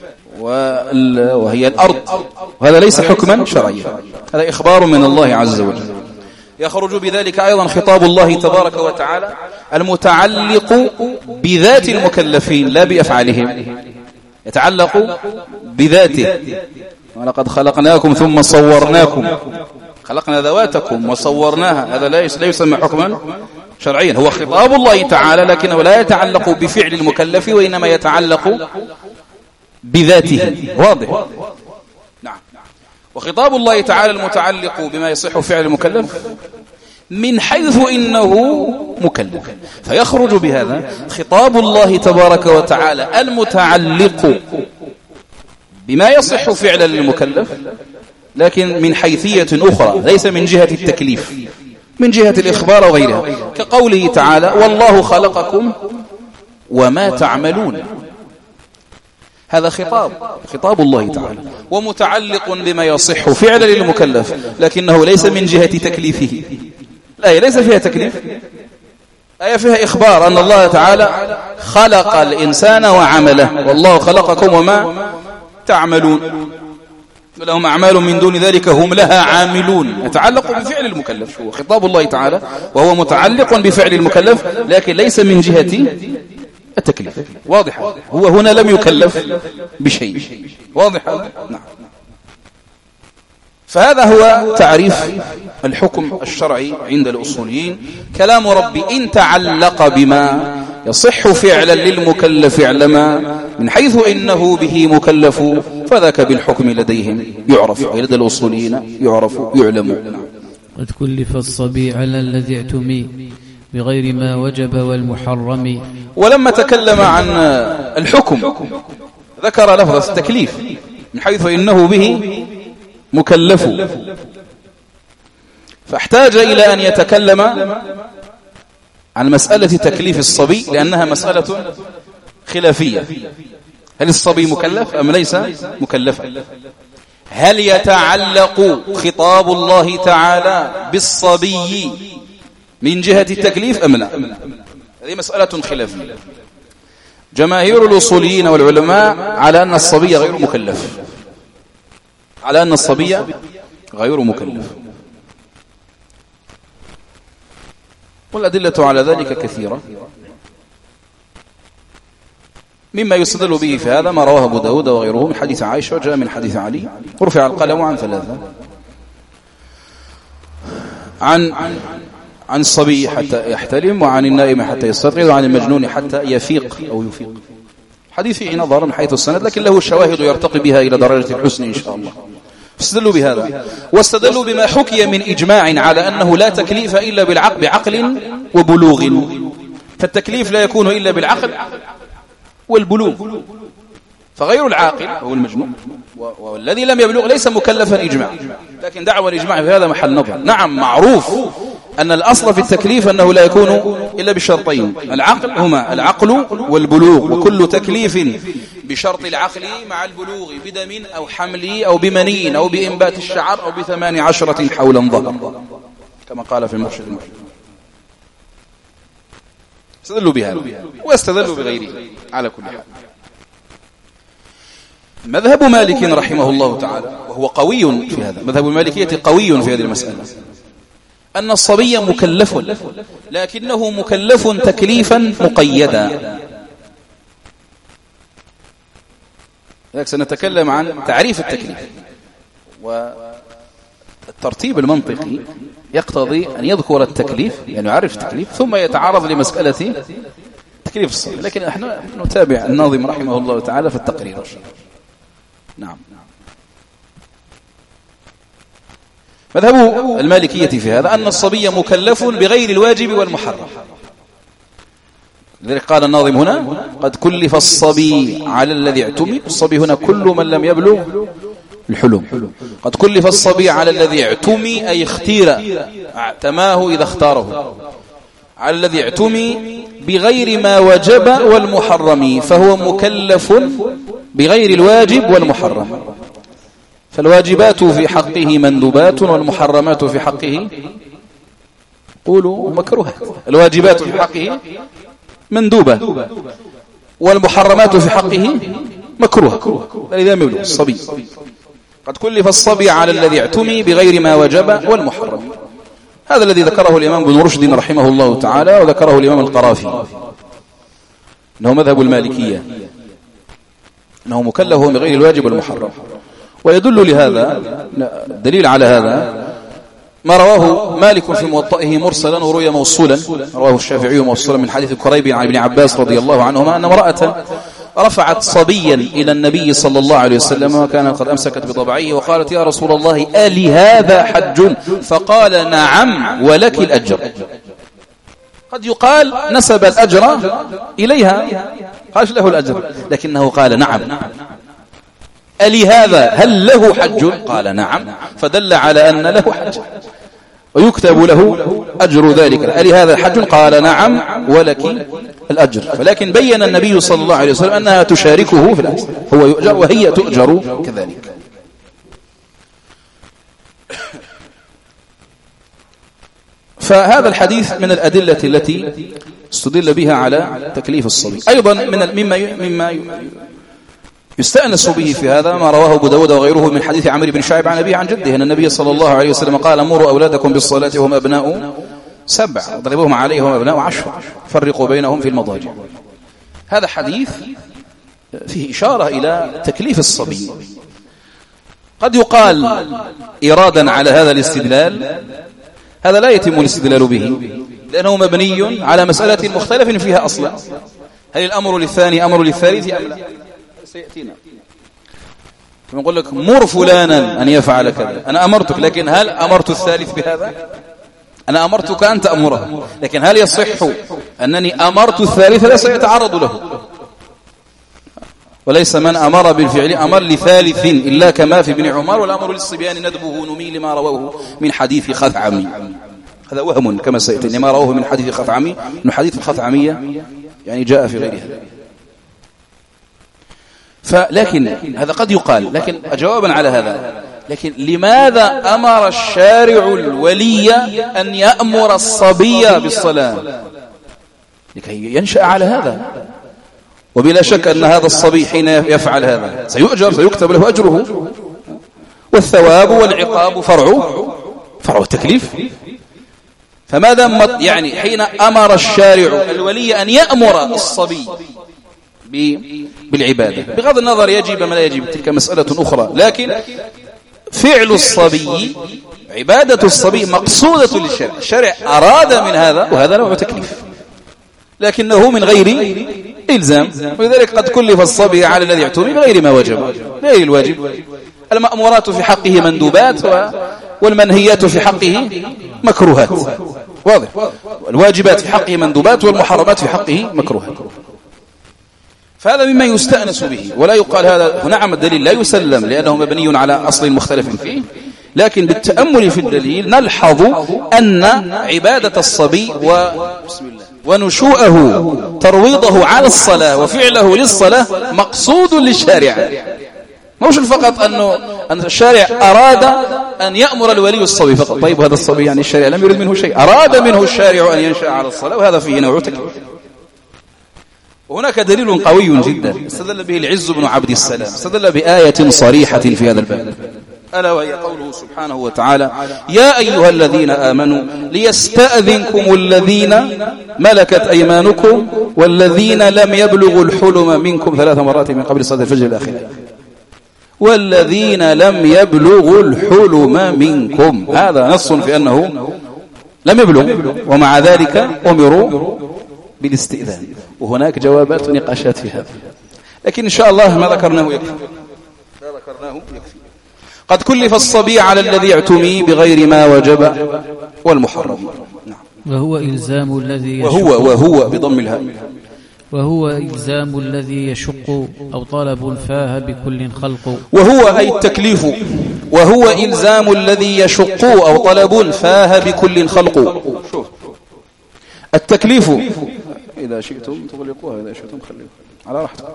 وهي الأرض، وهذا ليس حكما شرعيا، هذا إخبار من الله عز وجل. يخرج بذلك أيضا خطاب الله تبارك وتعالى المتعلق بذات المكلفين لا بأفعالهم، يتعلق بذاته. ولقد خلقناكم ثم صورناكم، خلقنا ذواتكم وصورناها، هذا لا يسمى حكما شرعيا، هو خطاب الله تعالى لكنه لا يتعلق بفعل المكلف وإنما يتعلق بذاته. واضح؟ نعم. وخطاب الله تعالى المتعلق بما يصح فعل المكلف من حيث إنه مكلف، فيخرج بهذا خطاب الله تبارك وتعالى المتعلق بما يصح فعلا للمكلف لكن من حيثية أخرى، ليس من جهة التكليف، من جهة الإخبار وغيرها، كقوله تعالى والله خلقكم وما تعملون. هذا خطاب الله تعالى ومتعلق بما يصح فعلا للمكلف لكنه ليس من جهة تكليفه. الآية ليس فيها تكليف، الآية فيها إخبار أن الله تعالى خلق الإنسان وعمله، والله خلقكم وما تعملون، ولهم أعمال من دون ذلك هم لها عاملون. يتعلق بفعل المكلف، هو خطاب الله تعالى وهو متعلق بفعل المكلف لكن ليس من جهة التكليف. واضح؟ هو هنا لم يكلف بشيء. واضح؟ نعم. فهذا هو تعريف الحكم الشرعي عند الأصوليين. كلام ربي إن تعلق بما يصح فعلا للمكلف علما من حيث إنه به مكلف فذاك بالحكم لديهم يعرف، لدى الأصوليين يعرف يعلم. قد كلف الصبي على الذي اعتمي بغير ما وجب والمحرم. ولما تكلم عن الحكم ذكر لفظ التكليف من حيث إنه به مكلف، فاحتاج إلى أن يتكلم عن مسألة تكليف الصبي لأنها مسألة خلافية. هل الصبي مكلف أم ليس مكلفا؟ هل يتعلق خطاب الله تعالى بالصبي من جهة التكليف أم لا؟ هذه مسألة خلافية. جماهير الأصوليين والعلماء على أن الصبي غير مكلف، على أن الصبي غير مكلف، والأدلة على ذلك كثيرة. مما يستدل به في هذا ما رواه أبو داود وغيره من حديث عائشة، وجاء من حديث علي ورفع القلم عن ثلاثة، عن الصبي حتى يحتلم، وعن النائم حتى يستيقظ، وعن المجنون حتى يفيق أو يفيق. حديث فيه نظر من حيث السند لكن له شواهد يرتقي بها إلى درجة الحسن إن شاء الله. استدلوا بهذا، واستدلوا بما حكي من إجماع على أنه لا تكليف إلا بعقل وبلوغ، فالتكليف لا يكون إلا بالعقل والبلوغ، فغير العاقل هو المجنون، والذي لم يبلغ ليس مكلفا إجماع. لكن دعوى الإجماع في هذا محل نظر. نعم، معروف أن الأصل في التكليف أنه لا يكون إلا بالشرطين العقل، هما العقل والبلوغ، وكل تكليف بشرط العقل مع البلوغ بدم أو حمل أو بمني أو بإنبات الشعر أو ب18 حولا ظهر كما قال في المرشد المرشد. استدلوا بهذا واستدلوا بغيره. على كل حال مذهب مالك رحمه الله تعالى وهو قوي في هذا، مذهب المالكية قوي في هذه المسألة، أن الصبي مكلف لكنه مكلف تكليفا مقيدا. لذلك سنتكلم عن تعريف التكليف، والترتيب المنطقي يقتضي أن يذكر التكليف يعني يعرف التكليف ثم يتعرض لمسألة تكليف الصبي. لكن احنا نتابع الناظم رحمه الله تعالى في التقرير. نعم. مذهب المالكية في هذا أن الصبي مكلف بغير الواجب والمحرم. لذلك قال الناظم هنا قد كلف الصبي على الذي اعتمي. الصبي هنا كل من لم يبلغ الحلم. قد كلف الصبي على الذي اعتمي أي اختير، اعتماه إذا اختاره، على الذي اعتمي بغير ما وجب والمحرم، فهو مكلف بغير الواجب والمحرم. فالواجبات في حقه مندوبات، والمحرمات في حقه قولوا مكروهات. الواجبات في حقه مندوبة، والمحرمات في حقه مكروهة. لذا يبلغ الصبي. قد كلف الصبي على الذي اعتمي بغير ما وجب والمحرم. هذا الذي ذكره الإمام ابن رشد رحمه الله تعالى، وذكره الإمام القرافي، أنه مذهب المالكية، أنه مكلف بغير الواجب والمحرم. ويدل لهذا، دليل على هذا ما رواه مالك في موطئه مرسلا وروي موصولا، رواه الشافعي موصولا من حديث كريب عن ابن عباس رضي الله عنهما أن امرأة رفعت صبيا إلى النبي صلى الله عليه وسلم، وكان قد أمسكت بضبعيه، وقالت: يا رسول الله، ألي هذا حج؟ فقال: نعم ولك الأجر. قد يقال نسب الأجر إليها، قالش له الأجر، لكنه قال: نعم. ألي هذا هل له حج؟ قال: نعم، فدل على أن له حج ويكتب له أجر ذلك. ألي هذا حج؟ قال: نعم ولك الأجر. فلكن بين النبي صلى الله عليه وسلم أنها تشاركه في الأجر، هو يؤجر وهي تؤجر كذلك. فهذا الحديث من الأدلة التي استدل بها على تكليف الصبي. أيضا مما يستأنس به في هذا ما رواه أبو داود وغيره من حديث عمرو بن شعيب عن أبيه عن جده أن النبي صلى الله عليه وسلم قال: مروا أولادكم بالصلاة وهم أبناء 7 واضربوهم عليها وهم أبناء 10 فرقوا بينهم في المضاجع. هذا حديث فيه إشارة إلى تكليف الصبي. قد يقال إرادا على هذا الاستدلال، هذا لا يتم الاستدلال به، لأنه مبني على مسألة مختلف فيها أصلا. هل الأمر للثاني أمر للثالث أم لا؟ سيأتينا. فنقول لك: مر فلانا أن يفعل كذا، أنا أمرتك، لكن هل أمرت الثالث بهذا؟ أنا أمرتك أن تأمره، لكن هل يصح أنني أمرت الثالث؟ لا سيتعرض له. وليس من أمر بالفعل أمر لثالث إلا كما في ابن عمر: والأمر للصبيان ندبه نميل ما رواه من حديث خثعمي. هذا وهم كما سيأتي، ما رواه من حديث خثعمي، إنه حديث الخثعمية يعني جاء في غيرها. فلكن هذا قد يقال، لكن جوابا على هذا، لكن لماذا أمر الشارع الولي أن يأمر الصبي بالصلاة؟ لكي ينشأ على هذا. وبلا شك أن هذا الصبي حين يفعل هذا سيؤجر، سيكتب له أجره، والثواب والعقاب فرع التكليف. فماذا يعني حين أمر الشارع الولي أن يأمر الصبي بالعبادة، بغض النظر يجب ما لا يجب، تلك مسألة أخرى، لكن فعل الصبي، عبادة الصبي مقصودة للشرع. الشرع أراد من هذا، وهذا نوع تكليف، لكنه من غير إلزام. ولذلك قد كلف الصبي على الذي اعتمي بغير ما وجب، غير الواجب. المأمورات في حقه مندوبات، والمنهيات في حقه مكروهات. واضح؟ الواجبات في حقه مندوبات، والمحرمات في حقه مكروهات. فهذا مما يستأنس به، ولا يقال هذا. نعم الدليل لا يسلم لأنه مبني على أصل مختلف فيه، لكن بالتأمل في الدليل نلحظ أن عبادة الصبي ونشوءه، ترويضه على الصلاة وفعله للصلاة مقصود للشارع. مش فقط أن الشارع أراد أن يأمر الولي الصبي فقط. طيب هذا الصبي يعني الشارع لم يرد منه شيء، أراد منه الشارع أن ينشأ على الصلاة، وهذا فيه نوع تكليف. وهناك دليل قوي جدا استدل به العز بن عبد السلام، استدل بآية صريحة في هذا الباب، ألا وهي قوله سبحانه وتعالى: يا أيها الذين آمنوا ليستأذنكم الذين ملكت أيمانكم والذين لم يبلغوا الحلم منكم 3 مرات من قبل صلاة الفجر الآخرة. والذين لم يبلغوا الحلم منكم، هذا نص في أنه لم يبلغ، ومع ذلك أمروا بالاستئذان. وهناك جوابات ونقاشات في هذا، لكن إن شاء الله ما ذكرناه يكفي. قد كلف الصبي على الذي اعتمي بغير ما وجب والمحرم. وهو إلزام الذي وهو بضم الهاء، وهو إلزام الذي يشق أو طلب فاه بكل خلق. وهو أي التكليف، وهو إلزام الذي يشق أو طلب فاه بكل خلق. التكليف إذا شئتم تغلقوها، إذا شئتم خلوها على راحتك.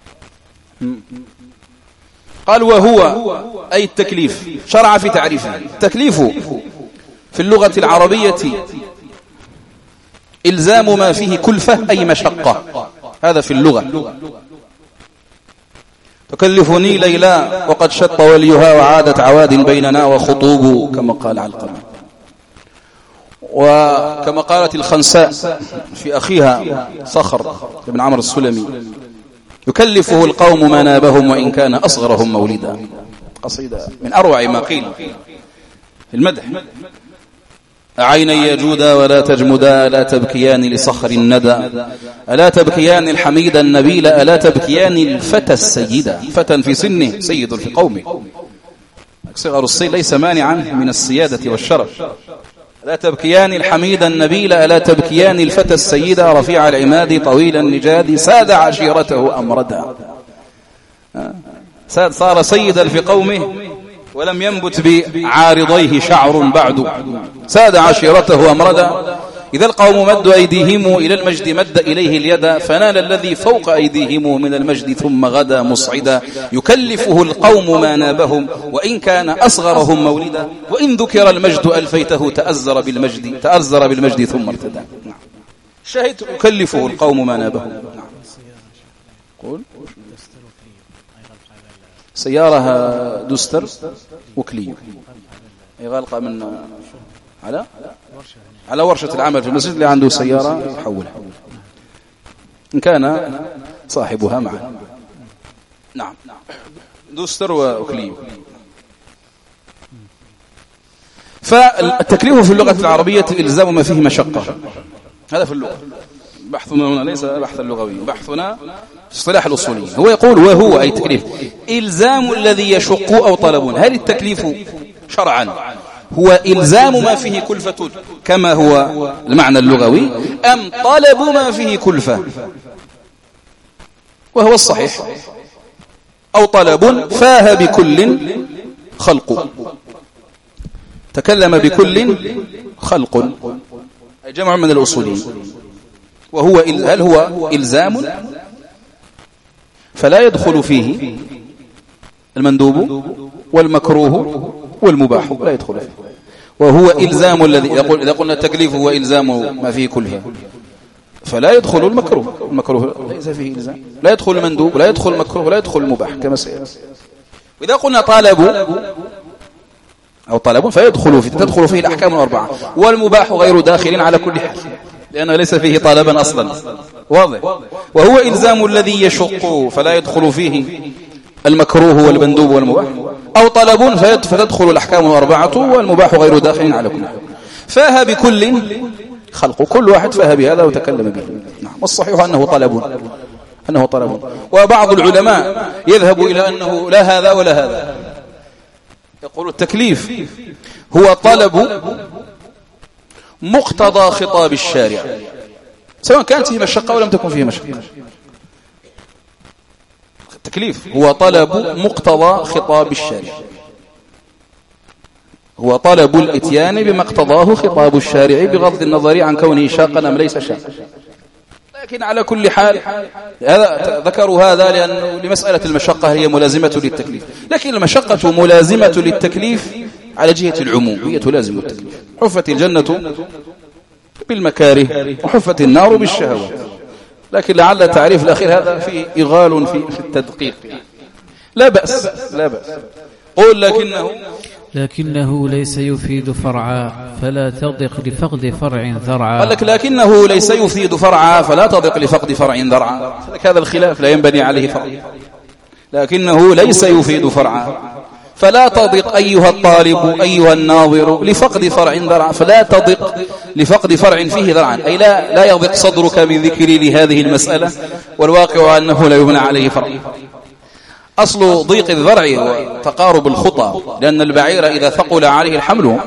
قال وهو أي التكليف، شرع في تعريفه. التكليف في اللغة العربية إلزام ما فيه كلفة أي مشقة، هذا في اللغة. تكلفني ليلى وقد شط وليها وعادت عواد بيننا وخطوب، كما قال علقمة. وكما قالت الخنساء في أخيها صخر بن عمرو السلمي: يكلفه القوم ما نابهم وإن كان أصغرهم مولدا. قصيدة من أروع ما قيل في المدح. عيني جودا ولا تجمدا، ألا تبكيان لصخر الندى، ألا تبكيان الحميد النبيل، ألا تبكيان الفتى السيدة. فتى في سنه سيد في قومه، صغر السن ليس مانعا من السيادة والشرف. ألا تبكيان الحميد النبيل، ألا تبكيان الفتى السيدة، رفيع العماد طويل النجاد، ساد عشيرته أمردا. صار سيدا في قومه ولم ينبت بعارضيه شعر بعد، ساد عشيرته أمردا. إذا القوم مدوا أيديهم إلى المجد مد إليه اليد، فنال الذي فوق أيديهم من المجد ثم غدا مصعدا. يكلفه القوم ما نابهم وإن كان أصغرهم مولدا، وإن ذكر المجد ألفيته تأزر بالمجد ثم ارتدى. شهد يكلفه القوم ما نابهم. قول سيارة دوستر وكليو، غالقة من على ورشة العمل في المسجد، اللي عنده سيارة يحولها إن كان صاحبها معه. نعم، دوستر وكليو. فالتكليف في اللغة العربية إلزام ما فيه مشقة، هذا في اللغة. بحثنا هنا ليس بحثا لغويا، بحثنا في اصطلاح الأصوليين. هو يقول وهو أي التكليف إلزام الذي يشق أو طلب. هل التكليف شرعا هو إلزام ما فيه كلفة كما هو المعنى اللغوي، أم طلب ما فيه كلفة؟ وهو الصحيح أو طلب فاه بكل خلق، تكلم بكل خلق، جمع من الأصولين. وهو هل هو إلزام فلا يدخل فيه المندوب والمكروه والمباح، لا يدخل فيه. وهو إلزام الذي يقول، إذا قلنا التكليف هو إلزام ما فيه كلها، فلا يدخل المكروه ليس فيه إلزام، لا يدخل المندوب ولا يدخل المكروه ولا يدخل المباح كما سيأتي. وإذا قلنا طالب أو طلب تدخل فيه الأحكام الأربعة، والمباح غير داخل على كل حال لأنه ليس فيه طالبا أصلا، واضح. وهو إلزام الذي يشق فلا يدخل فيه المكروه والمندوب والمباح، أو طلب فتدخل الأحكام الأربعة والمباح غير داخل على كل حال. فاه بكل خلق، كل واحد فاه بهذا وتكلم به. نعم، والصحيح أنه طلب. وبعض العلماء يذهب إلى أنه لا هذا ولا هذا، يقول التكليف هو طلب مقتضى خطاب الشارع، سواء كانت فيه مشقة أو لم تكن فيه مشقة. التكليف هو طلب مقتضى خطاب الشارع، هو طلب الاتيان بما اقتضاه خطاب الشارع بغض النظر عن كونه شاقا أم ليس شاقا. لكن على كل حال ذكروا هذا لأنه لمسألة المشقة هي ملازمة للتكليف، لكن المشقة ملازمة للتكليف على جهة العموم، هي تلازم التكليف. حفت الجنة بالمكاره وحفت النار بالشهوات، لكن لعل التعريف الأخير هذا فيه إغال في التدقيق. لا بأس قول لكنه ليس يفيد فرعا فلا تضق لفقد فرع ذرعا. قال لك لكنه ليس يفيد فرعا فلا تضق لفقد فرع ذرعا. هذا الخلاف لا ينبني عليه فرع. لكنه ليس يفيد فرعا فلا تضق أيها الطالب أيها الناظر لفقد فرع ذرعا. فلا تضق لفقد فرع فيه ذرعا، أي لا يضق صدرك من ذكري لهذه المسألة، والواقع أنه لا يبنى عليه فرع. أصل ضيق الذرع هو تقارب الخطى، لأن البعير إذا ثقل عليه الحمل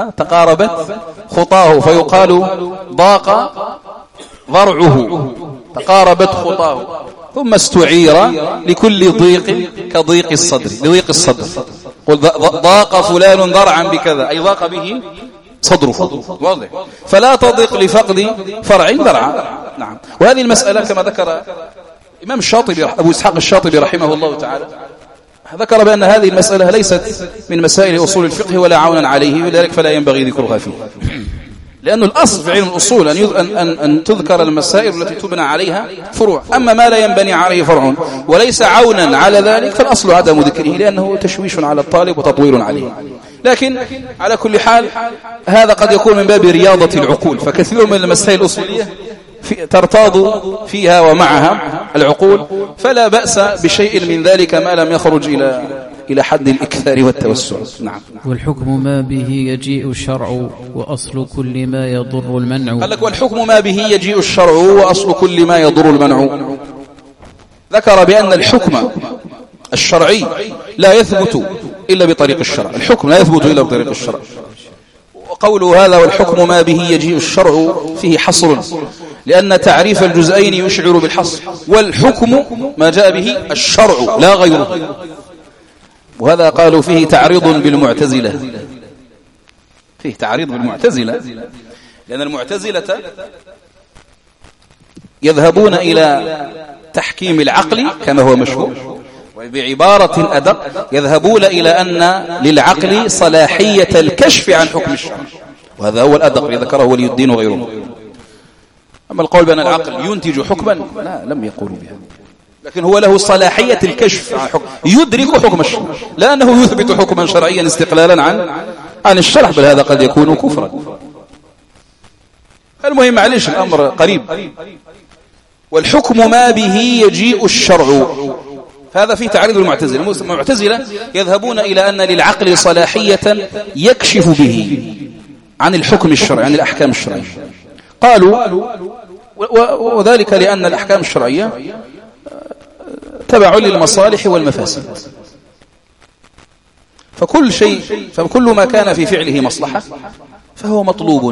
تقاربت خطاه، فيقال ضاق ضرعه تقاربت خطاه ثم استعير لكل ضيق كضيق الصدر، لضيق الصدر. قل ضاق فلان ضرعا بكذا، أي ضاق به صدره، واضح. فلا تضيق لفقد فرع ضرعا. نعم. وهذه المسألة كما ذكر الإمام الشاطبي أبو إسحاق الشاطبي رحمه الله تعالى، ذكر بأن هذه المسألة ليست من مسائل أصول الفقه ولا عونا عليه، ولذلك فلا ينبغي ذكرها فيه، لأن الأصل في علم الأصول أن تذكر المسائل التي تبنى عليها فروع. أما ما لا ينبني عليه فرع وليس عونا على ذلك فالأصل عدم ذكره، لأنه تشويش على الطالب وتطوير عليه. لكن على كل حال هذا قد يكون من باب رياضة العقول، فكثير من المسائل الأصولية ترتاض فيها ومعها العقول، فلا بأس بشيء من ذلك ما لم يخرج إلى حد الإكثار والتوسع. نعم. والحكم ما به يجيء الشرع وأصل كل ما يضر المنع. قال لك والحكم ما به يجيء الشرع وأصل كل ما يضر المنع. ذكر بأن الحكم الشرعي لا يثبت إلا بطريق الشرع، الحكم لا يثبت إلا بطريق الشرع. وقوله هذا والحكم ما به يجيء الشرع فيه حصر، لأن تعريف الجزئين يشعر بالحصر، والحكم ما جاء به الشرع لا غيره. وهذا قالوا فيه تعريض بالمعتزلة، فيه تعريض بالمعتزلة، لأن المعتزلة يذهبون إلى تحكيم العقل كما هو مشهور، وبعبارة أدق يذهبون إلى أن للعقل صلاحية الكشف عن حكم الشرع، وهذا هو الأدق ذكره ولي الدين وغيره. أما القول بأن العقل ينتج حكما لا، لم يقولوا بها، لكن هو له صلاحية الكشف عن حكم، يدرك حكم الشرع، لا أنه يثبت حكما شرعيا استقلالا عن الشرع، بل هذا قد يكون كفرا. المهم معلش الأمر قريب. والحكم ما به يجيء الشرع، هذا فيه تعريض المعتزلة. المعتزلة يذهبون إلى أن للعقل صلاحية يكشف به عن الحكم الشرعي، عن الأحكام الشرعية. قالوا وذلك لأن الأحكام الشرعية تبع للمصالح والمفاسد، فكل ما كان في فعله مصلحة فهو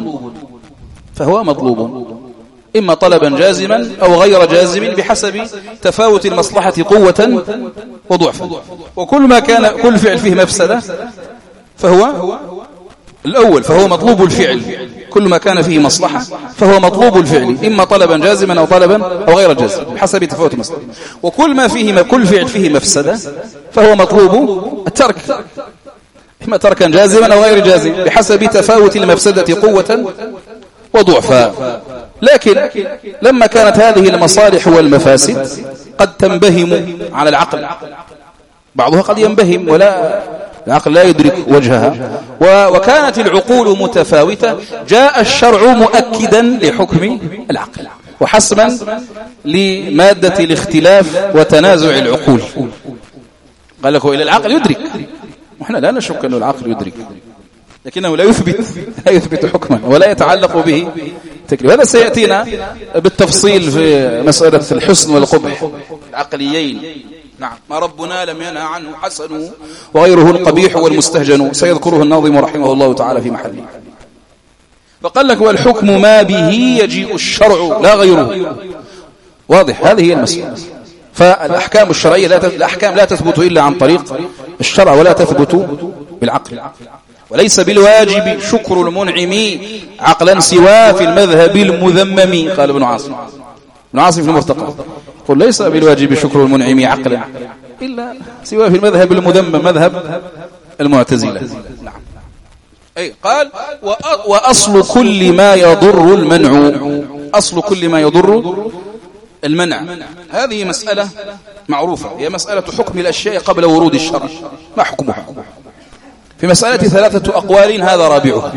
مطلوب، إما طلبا جازما أو غير جازم بحسب تفاوت المصلحة قوة وضعفا. وكل ما كان كل فعل فيه مفسدة فهو الأول، فهو مطلوب الفعل. كل ما كان فيه مصلحة فهو مطلوب الفعل، إما طلبا جازما أو طلبا أو غير جازم بحسب تفاوت المصلحة. وكل ما فيه كل فعل فيه مفسدة فهو مطلوب الترك، إما تركا جازما أو غير جازم بحسب تفاوت المفسدة قوة وضعفا. لكن لما كانت هذه المصالح والمفاسد قد تنبهم على العقل، بعضها قد ينبهم ولا العقل لا يدرك وجهها، وكانت العقول متفاوتة، جاء الشرع مؤكدا لحكم العقل وحسما لمادة الاختلاف وتنازع العقول. قال لك إلى العقل يدرك، ونحن لا نشك أن العقل يدرك، لكنه لا يثبت حكما ولا يتعلق به تكليف. هذا سيأتينا بالتفصيل في مسألة الحسن والقبح العقليين. نعم. ما ربنا لم ينهى عنه حسن وغيره القبيح والمستهجن، سيذكره الناظم رحمه الله تعالى في محله. فقال لك والحكم ما به يجيء الشرع لا غيره. واضح، هذه هي المسألة. فالأحكام الشرعية الأحكام لا تثبت إلا عن طريق الشرع ولا تثبت بالعقل. وليس بالواجب شكر المنعم عقلا سوى في المذهب المذمم، قال ابن عاصم في المرتقى، قل ليس بالواجب شكر المنعم عقلا إلا سوى في المذهب المذمم، مذهب المعتزلة. نعم. أي قال وأصل كل ما يضر المنع، أصل كل ما يضر المنع. هذه مسألة معروفة، هي مسألة حكم الأشياء قبل ورود الشرع. ما حكمها؟ في مسألة 3 أقوال، هذا رابعها.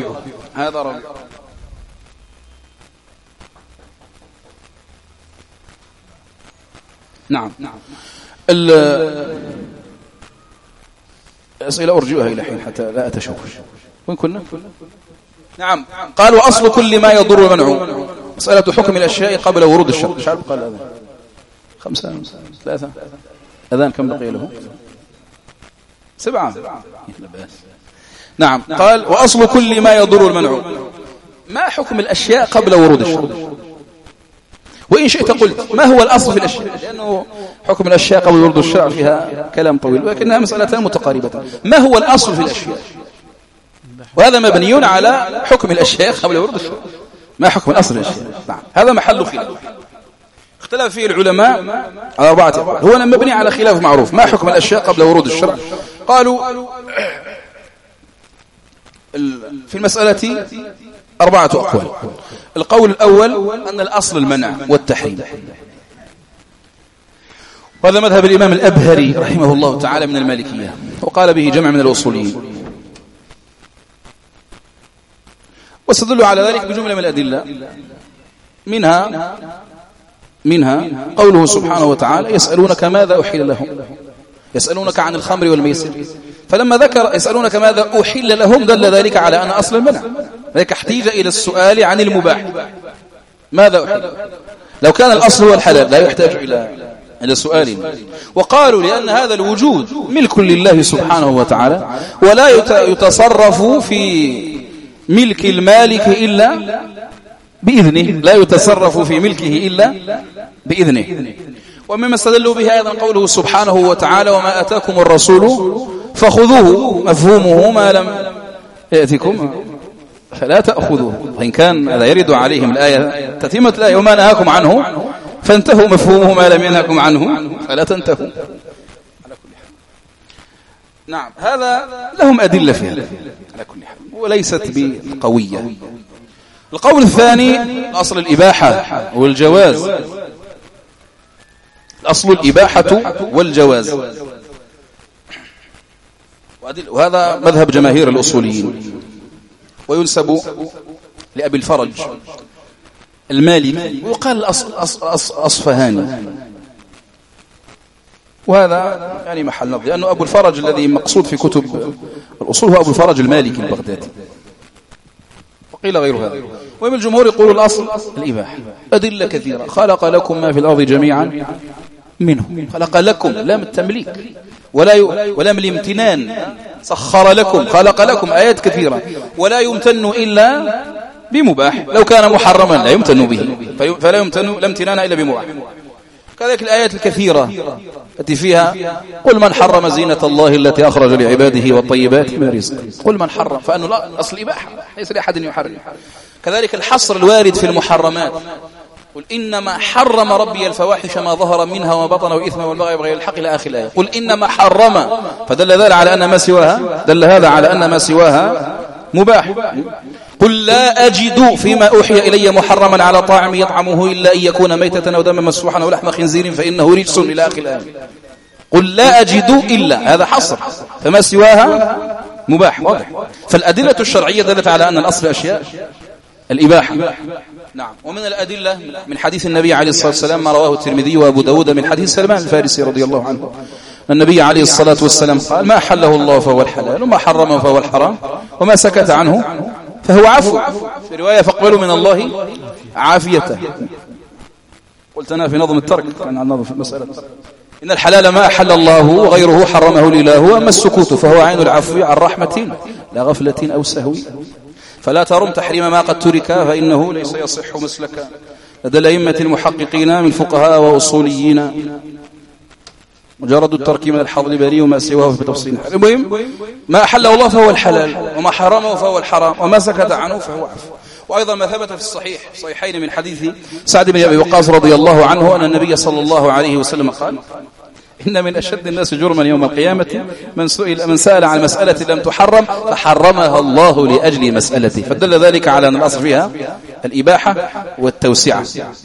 نعم. الأسئلة أرجوها إلى حين حتى لا أتشوش. وين كنا؟ نعم. قال وأصل كل ما يضر المنع، مسألة حكم الأشياء قبل ورود الشرع. مش عارف قال أذان 5 3 أذان كم بقي له؟ 7. نعم. قال وأصل كل ما يضر المنع. ما حكم الأشياء قبل ورود الشرع؟ وإن شئت قلت ما هو الأصل في الأشياء، لأنه حكم الأشياء قبل ورود الشرع فيها كلام طويل، ولكنها مسألتان متقاربتان. ما هو الأصل في الأشياء؟ وهذا مبني على حكم الأشياء قبل ورود الشرع. ما حكم الأصل في الأشياء؟ نعم، هذا محل خلاف اختلف فيه العلماء على 4 أقوال. هو مبني على خلاف معروف. ما حكم الأشياء قبل ورود الشرع؟ قالوا في المسألة 4 أقوال. القول الأول أن الأصل المنع والتحريم، وهذا مذهب الإمام الأبهري رحمه الله تعالى من المالكية، وقال به جمع من الأصوليين، واستدلوا على ذلك بجملة من الأدلة، منها قوله سبحانه وتعالى يسألونك ماذا أحل لهم، يسألونك عن الخمر والميسر، فلما ذكر يسألونك ماذا أحل لهم دل ذلك على أن أصل المنع، ذلك احتيج إلى السؤال عن المباح ماذا أحل. لو كان الأصل هو الحلال لا يحتاج إلى سؤال. وقالوا لأن هذا الوجود ملك لله سبحانه وتعالى، ولا يتصرف في ملك المالك إلا بإذنه، لا يتصرف في ملكه إلا بإذنه. ومما استدلوا به أيضا قوله سبحانه وتعالى وما أتاكم الرسول فخذوه، مفهومه ما لم يأتكم فلا تأخذوه، وإن كان هذا يرد عليهم الآية تتمة الآية وما نهاكم عنه فانتهوا، مفهومه ما لم ينهكم عنه فلا تنتهوا. نعم، هذا لهم أدلة فيها على كل حال وليست بقوية. القول الثاني أصل الإباحة والجواز، الأصل الإباحة والجواز، وهذا مذهب جماهير الأصوليين، وينسب لأبي الفرج المالكي، وقال أصفهاني، وهذا يعني محل نظر، لأنه أبو الفرج الذي مقصود في كتب الأصول هو أبو الفرج المالكي البغدادي، وقيل غير هذا. ومن الجمهور يقول الأصل الإباحة. أدلة كثيرة، خلق لكم ما في الأرض جميعا منه، خلق لكم لام التمليك ولام الامتنان، سخر لكم، خلق لكم، آيات كثيرة، ولا يمتن إلا بمباح، لو كان محرما لا يمتن به، فلا يمتن لا امتنان إلا بمباح. كذلك الآيات الكثيرة التي فيها قل من حرم زينة الله التي أخرج لعباده والطيبات من رزق، قل من حرم، فأنه لا أصل إباحة ليس لأحد يحرم. كذلك الحصر الوارد في المحرمات، قل إنما حرم ربي الفواحش ما ظهر منها وما بطن وإثم والبغي بغير الحق إلى آخر الآية. قل إنما حرم، فدل ذلك على أن ما سواها، دل هذا على أن ما سواها مباح. قل لا أجد فيما أوحي إلي محرما على طاعم يطعمه إلا أن يكون ميتة أو دما مسفوحا أو لحم خنزير فإنه رجس إلى آخر الآية. قل لا أجد إلا، هذا حصر، فما سواها مباح، واضح. فالأدلة الشرعية دلت على أن الأصل أشياء الإباحة. نعم. ومن الأدلة من حديث النبي عليه الصلاة والسلام ما رواه الترمذي وأبو داود من حديث سلمان الفارسي رضي الله عنه، النبي عليه الصلاة والسلام قال ما حله الله فهو الحلال وما حرمه فهو الحرام وما سكت عنه فهو عفو. في رواية فاقبلوا من الله عافيته. قلت أنا في نظم الترك كان عن نظم في المسألة، إن الحلال ما أحل الله وغيره حرمه الإله، أما السكوت فهو عين العفو عن رحمة لا غفلة أو سهو، فلا ترم تحريم ما قد ترك فإنه ليس يصح مسلكا لدى الأئمة المحققين من فقهاء وأصوليين، مجرد الترك من الحظر بريء وما سواه في تفصيل. المهم ما أحله الله فهو الحلال وما حرمه فهو الحرام وما سكت عنه فهو عفو. وأيضا ما ثبت في الصحيحين من حديث سعد بن أبي وقاص رضي الله عنه أن النبي صلى الله عليه وسلم قال إن من أشد الناس جرما يوم القيامة من سأل عن مسألة لم تحرم فحرمها الله لأجل مسألته، فدل ذلك على أن الأصل فيها الإباحة والتوسعة،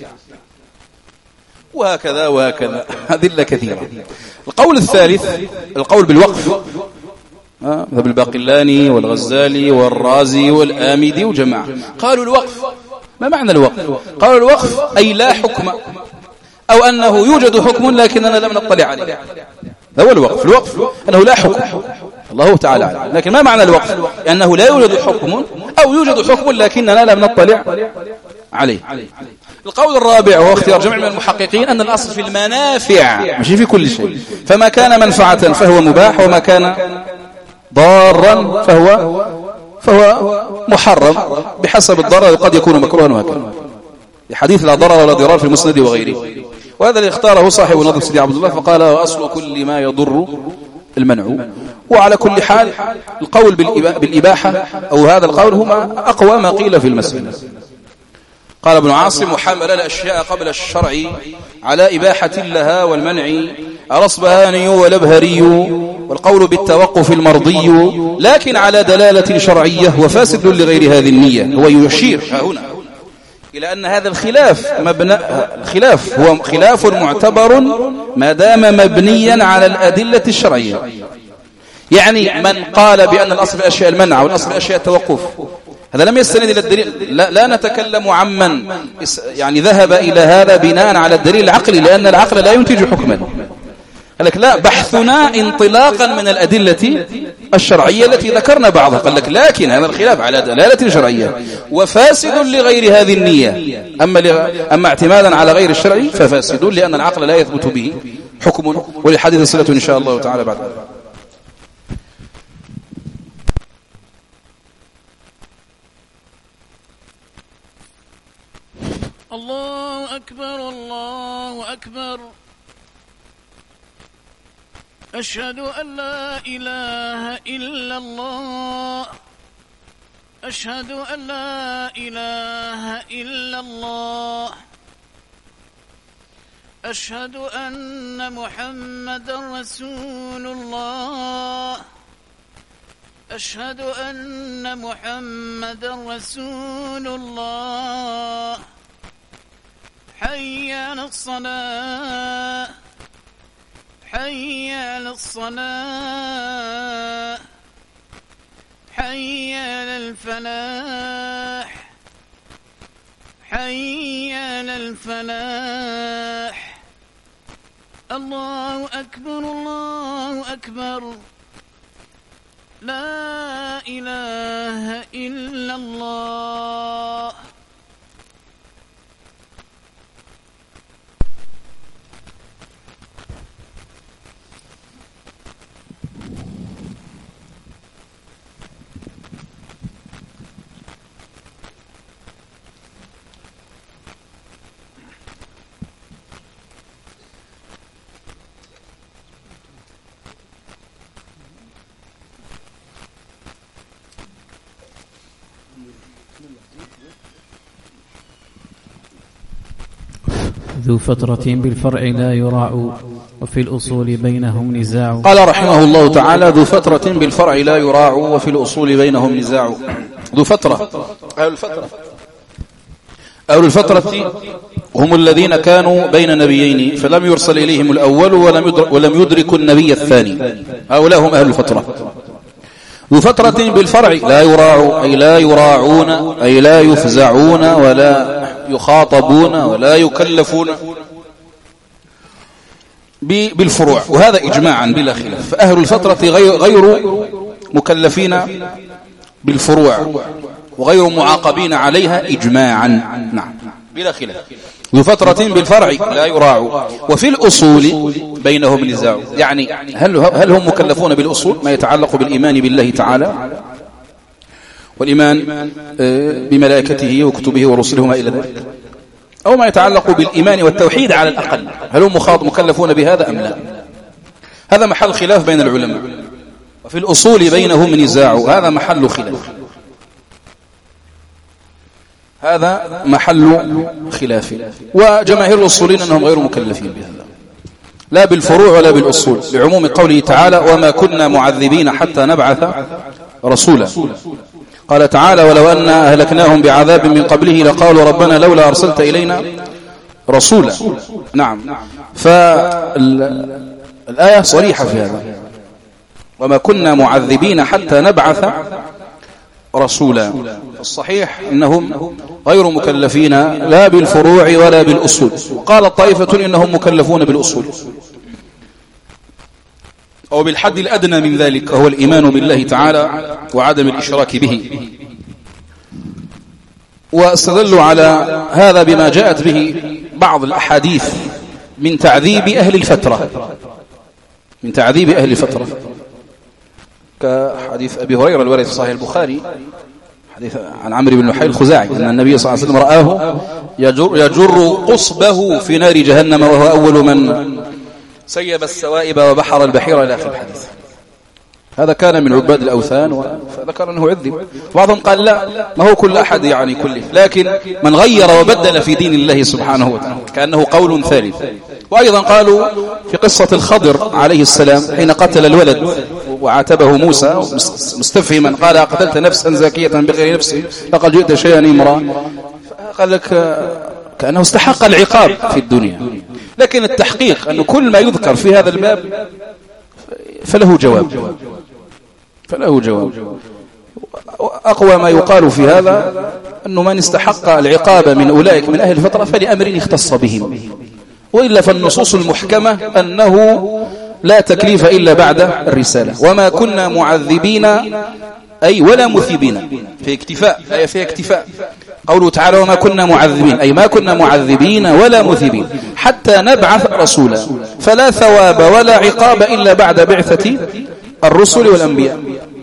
وهكذا وهكذا أدلة كثيرة. القول الثالث القول بالوقف، ذهب الباقلاني والغزالي والرازي والآمدي وجماعة قالوا الوقف. ما معنى الوقف؟ قالوا الوقف أي لا حكم، أو أنه يوجد حكم لكننا لم نطلع عليه، هو الوقف. الوقف أنه لا حكم، الله تعالى عليه. لكن ما معنى الوقف؟ أنه لا يوجد حكم أو يوجد حكم لكننا لم نطلع عليه. القول الرابع وهو اختيار جمع من المحققين أن الأصل في المنافع مش في كل شيء، فما كان منفعة فهو مباح وما كان ضارا فهو محرم بحسب الضرر، قد يكون مكروها وهكذا. لحديث لا ضرر ولا ضرار في المسند وغيره. وهذا اللي اختاره صاحب نظر سيدي عبد الله، فقال أصل كل ما يضر المنع. وعلى كل حال القول بالإباحة أو هذا القول هما أقوى ما قيل في المسألة. قال ابن عاصم: وحمل الأشياء قبل الشرع على إباحة لها والمنع الأصبهاني والأبهري، والقول بالتوقف المرضي لكن على دلالة شرعية وفاسد لغير هذه النية. هو يشير هنا إلى أن هذا الخلاف هو خلاف معتبر ما دام مبنيا على الأدلة الشرعية. يعني من قال بأن الأصل في الأشياء المنع والأصل في الأشياء التوقف، هذا لم يستند إلى الدليل. لا نتكلم عمن يعني ذهب إلى هذا بناء على الدليل العقلي، لأن العقل لا ينتج حكما. قال لك لا، بحثنا انطلاقا من الأدلة الشرعية التي ذكرنا بعضها. قال لك لكن هذا الخلاف على دلالة شرعية وفاسد لغير هذه النية. أما اعتمادا على غير الشرعي ففاسد، لأن العقل لا يثبت به حكم. وللحديث صلة إن شاء الله تعالى بعد ذلك. الله أكبر الله أكبر، أشهد أن لا إله إلا الله، أشهد أن لا إله إلا الله، أشهد أن محمدا رسول الله، أشهد أن محمدا رسول الله. حي على الصلاة، حي على الصلاة، حي على الفلاح، حي على الفلاح. الله أكبر الله أكبر، لا إله إلا الله. ذو فترة بالفرع لا يراع وفي الأصول بينهم نزاع. قال رحمه الله تعالى: ذو فترة بالفرع لا يراع وفي الأصول بينهم نزاع. ذو فترة، أهل الفترة هم الذين كانوا بين نبيين فلم يرسل إليهم الأول ولم يدركوا النبي الثاني، هؤلاء هم أهل الفترة. ذو فترة بالفرع لا يراع أي لا يراعون أي لا يفزعون ولا يخاطبون ولا يكلفون بالفروع، وهذا إجماعا بلا خلاف. فأهل الفترة غير مكلفين بالفروع وغير معاقبين عليها إجماعا، نعم بلا خلاف. ذو فترة بالفرع لا يراع وفي الأصول بينهم نزاع. يعني هل هم مكلفون بالأصول ما يتعلق بالإيمان بالله تعالى والإيمان بملائكته وكتبه ورسله ما إلى ذلك، أو ما يتعلق بالإيمان والتوحيد على الأقل، هل هم مكلفون بهذا أم لا؟ هذا محل خلاف بين العلماء. وفي الأصول بينهم نزاع، هذا محل خلاف، هذا محل خلاف. وجماهير الأصولين أنهم غير مكلفين بهذا، لا بالفروع ولا بالأصول، لعموم قوله تعالى: وما كنا معذبين حتى نبعث رسولا. قال تعالى: ولو أننا أهلكناهم بعذاب من قبله لقالوا ربنا لولا أرسلت إلينا رسولا. نعم، فالآية صريحة في هذا: وما كنا معذبين حتى نبعث رسولا. الصحيح إنهم غير مكلفين لا بالفروع ولا بالأصول. قال الطائفة إنهم مكلفون بالأصول أو بالحد الأدنى من ذلك، وهو الإيمان بالله تعالى وعدم الإشراك به. واستدلوا على هذا بما جاءت به بعض الأحاديث من تعذيب أهل الفترة، من تعذيب أهل الفترة، كحديث أبي هريرة الوارد في صحيح البخاري، حديث عن عمرو بن لحي الخزاعي أن النبي صلى الله عليه وسلم رآه يجر قصبه في نار جهنم وهو أول من سيب السوائب وبحر البحيرة إلى آخر الحديث. هذا كان من عباد الأوثان فذكر أنه عذب. بعضهم قال لا، ما هو كل أحد يعني كله، لكن من غير وبدل في دين الله سبحانه وتعالى كأنه قول ثالث. وأيضا قالوا في قصة الخضر عليه السلام حين قتل الولد وعاتبه موسى مستفهما قال قتلت نفسا زكية بغير نفسه لقد جئت شيئا إمرا، قال لك كأنه استحق العقاب في الدنيا. لكن التحقيق أن كل ما يذكر في هذا الباب فله جواب. أقوى ما يقال في هذا أنه من استحق العقاب من أولئك من أهل الفترة فلأمر اختص بهم، وإلا فالنصوص المحكمة أنه لا تكليف إلا بعد الرسالة. وما كنا معذبين أي ولا مثيبين، في اكتفاء، أي في اكتفاء. قوله تعالى وما كنا معذبين أي ما كنا معذبين ولا مثيبين حتى نبعث رسولا، فلا ثواب ولا عقاب إلا بعد بعثة الرسل والأنبياء.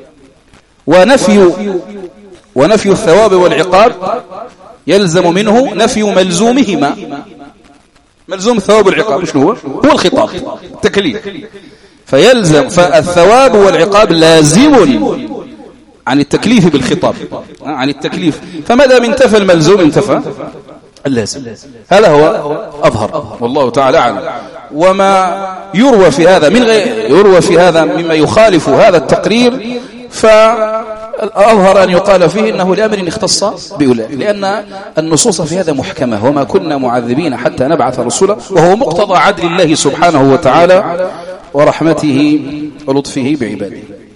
ونفي الثواب والعقاب يلزم منه نفي ملزومهما. ملزوم الثواب والعقاب شنو هو الخطاب، التكليف. فيلزم فالثواب والعقاب لازم عن التكليف بالخطاب، عن التكليف. فماذا من انتفى الملزوم انتفى اللازم. هذا هو أظهر والله تعالى أعلم. وما يروى في هذا يروى في هذا مما يخالف هذا التقرير، فأظهر أن يقال فيه إنه لأمر اختص بأولئك، لأن النصوص في هذا محكمة. وما كنا معذبين حتى نبعث رسولا، وهو مقتضى عدل الله سبحانه وتعالى ورحمته ولطفه بعباده.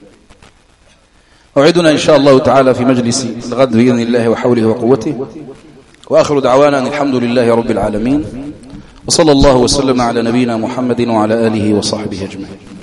أوعدنا إن شاء الله تعالى في مجلس الغد بإذن الله وحوله وقوته. وآخر دعوانا أن الحمد لله رب العالمين، وصلى الله وسلم على نبينا محمد وعلى آله وصحبه أجمعين.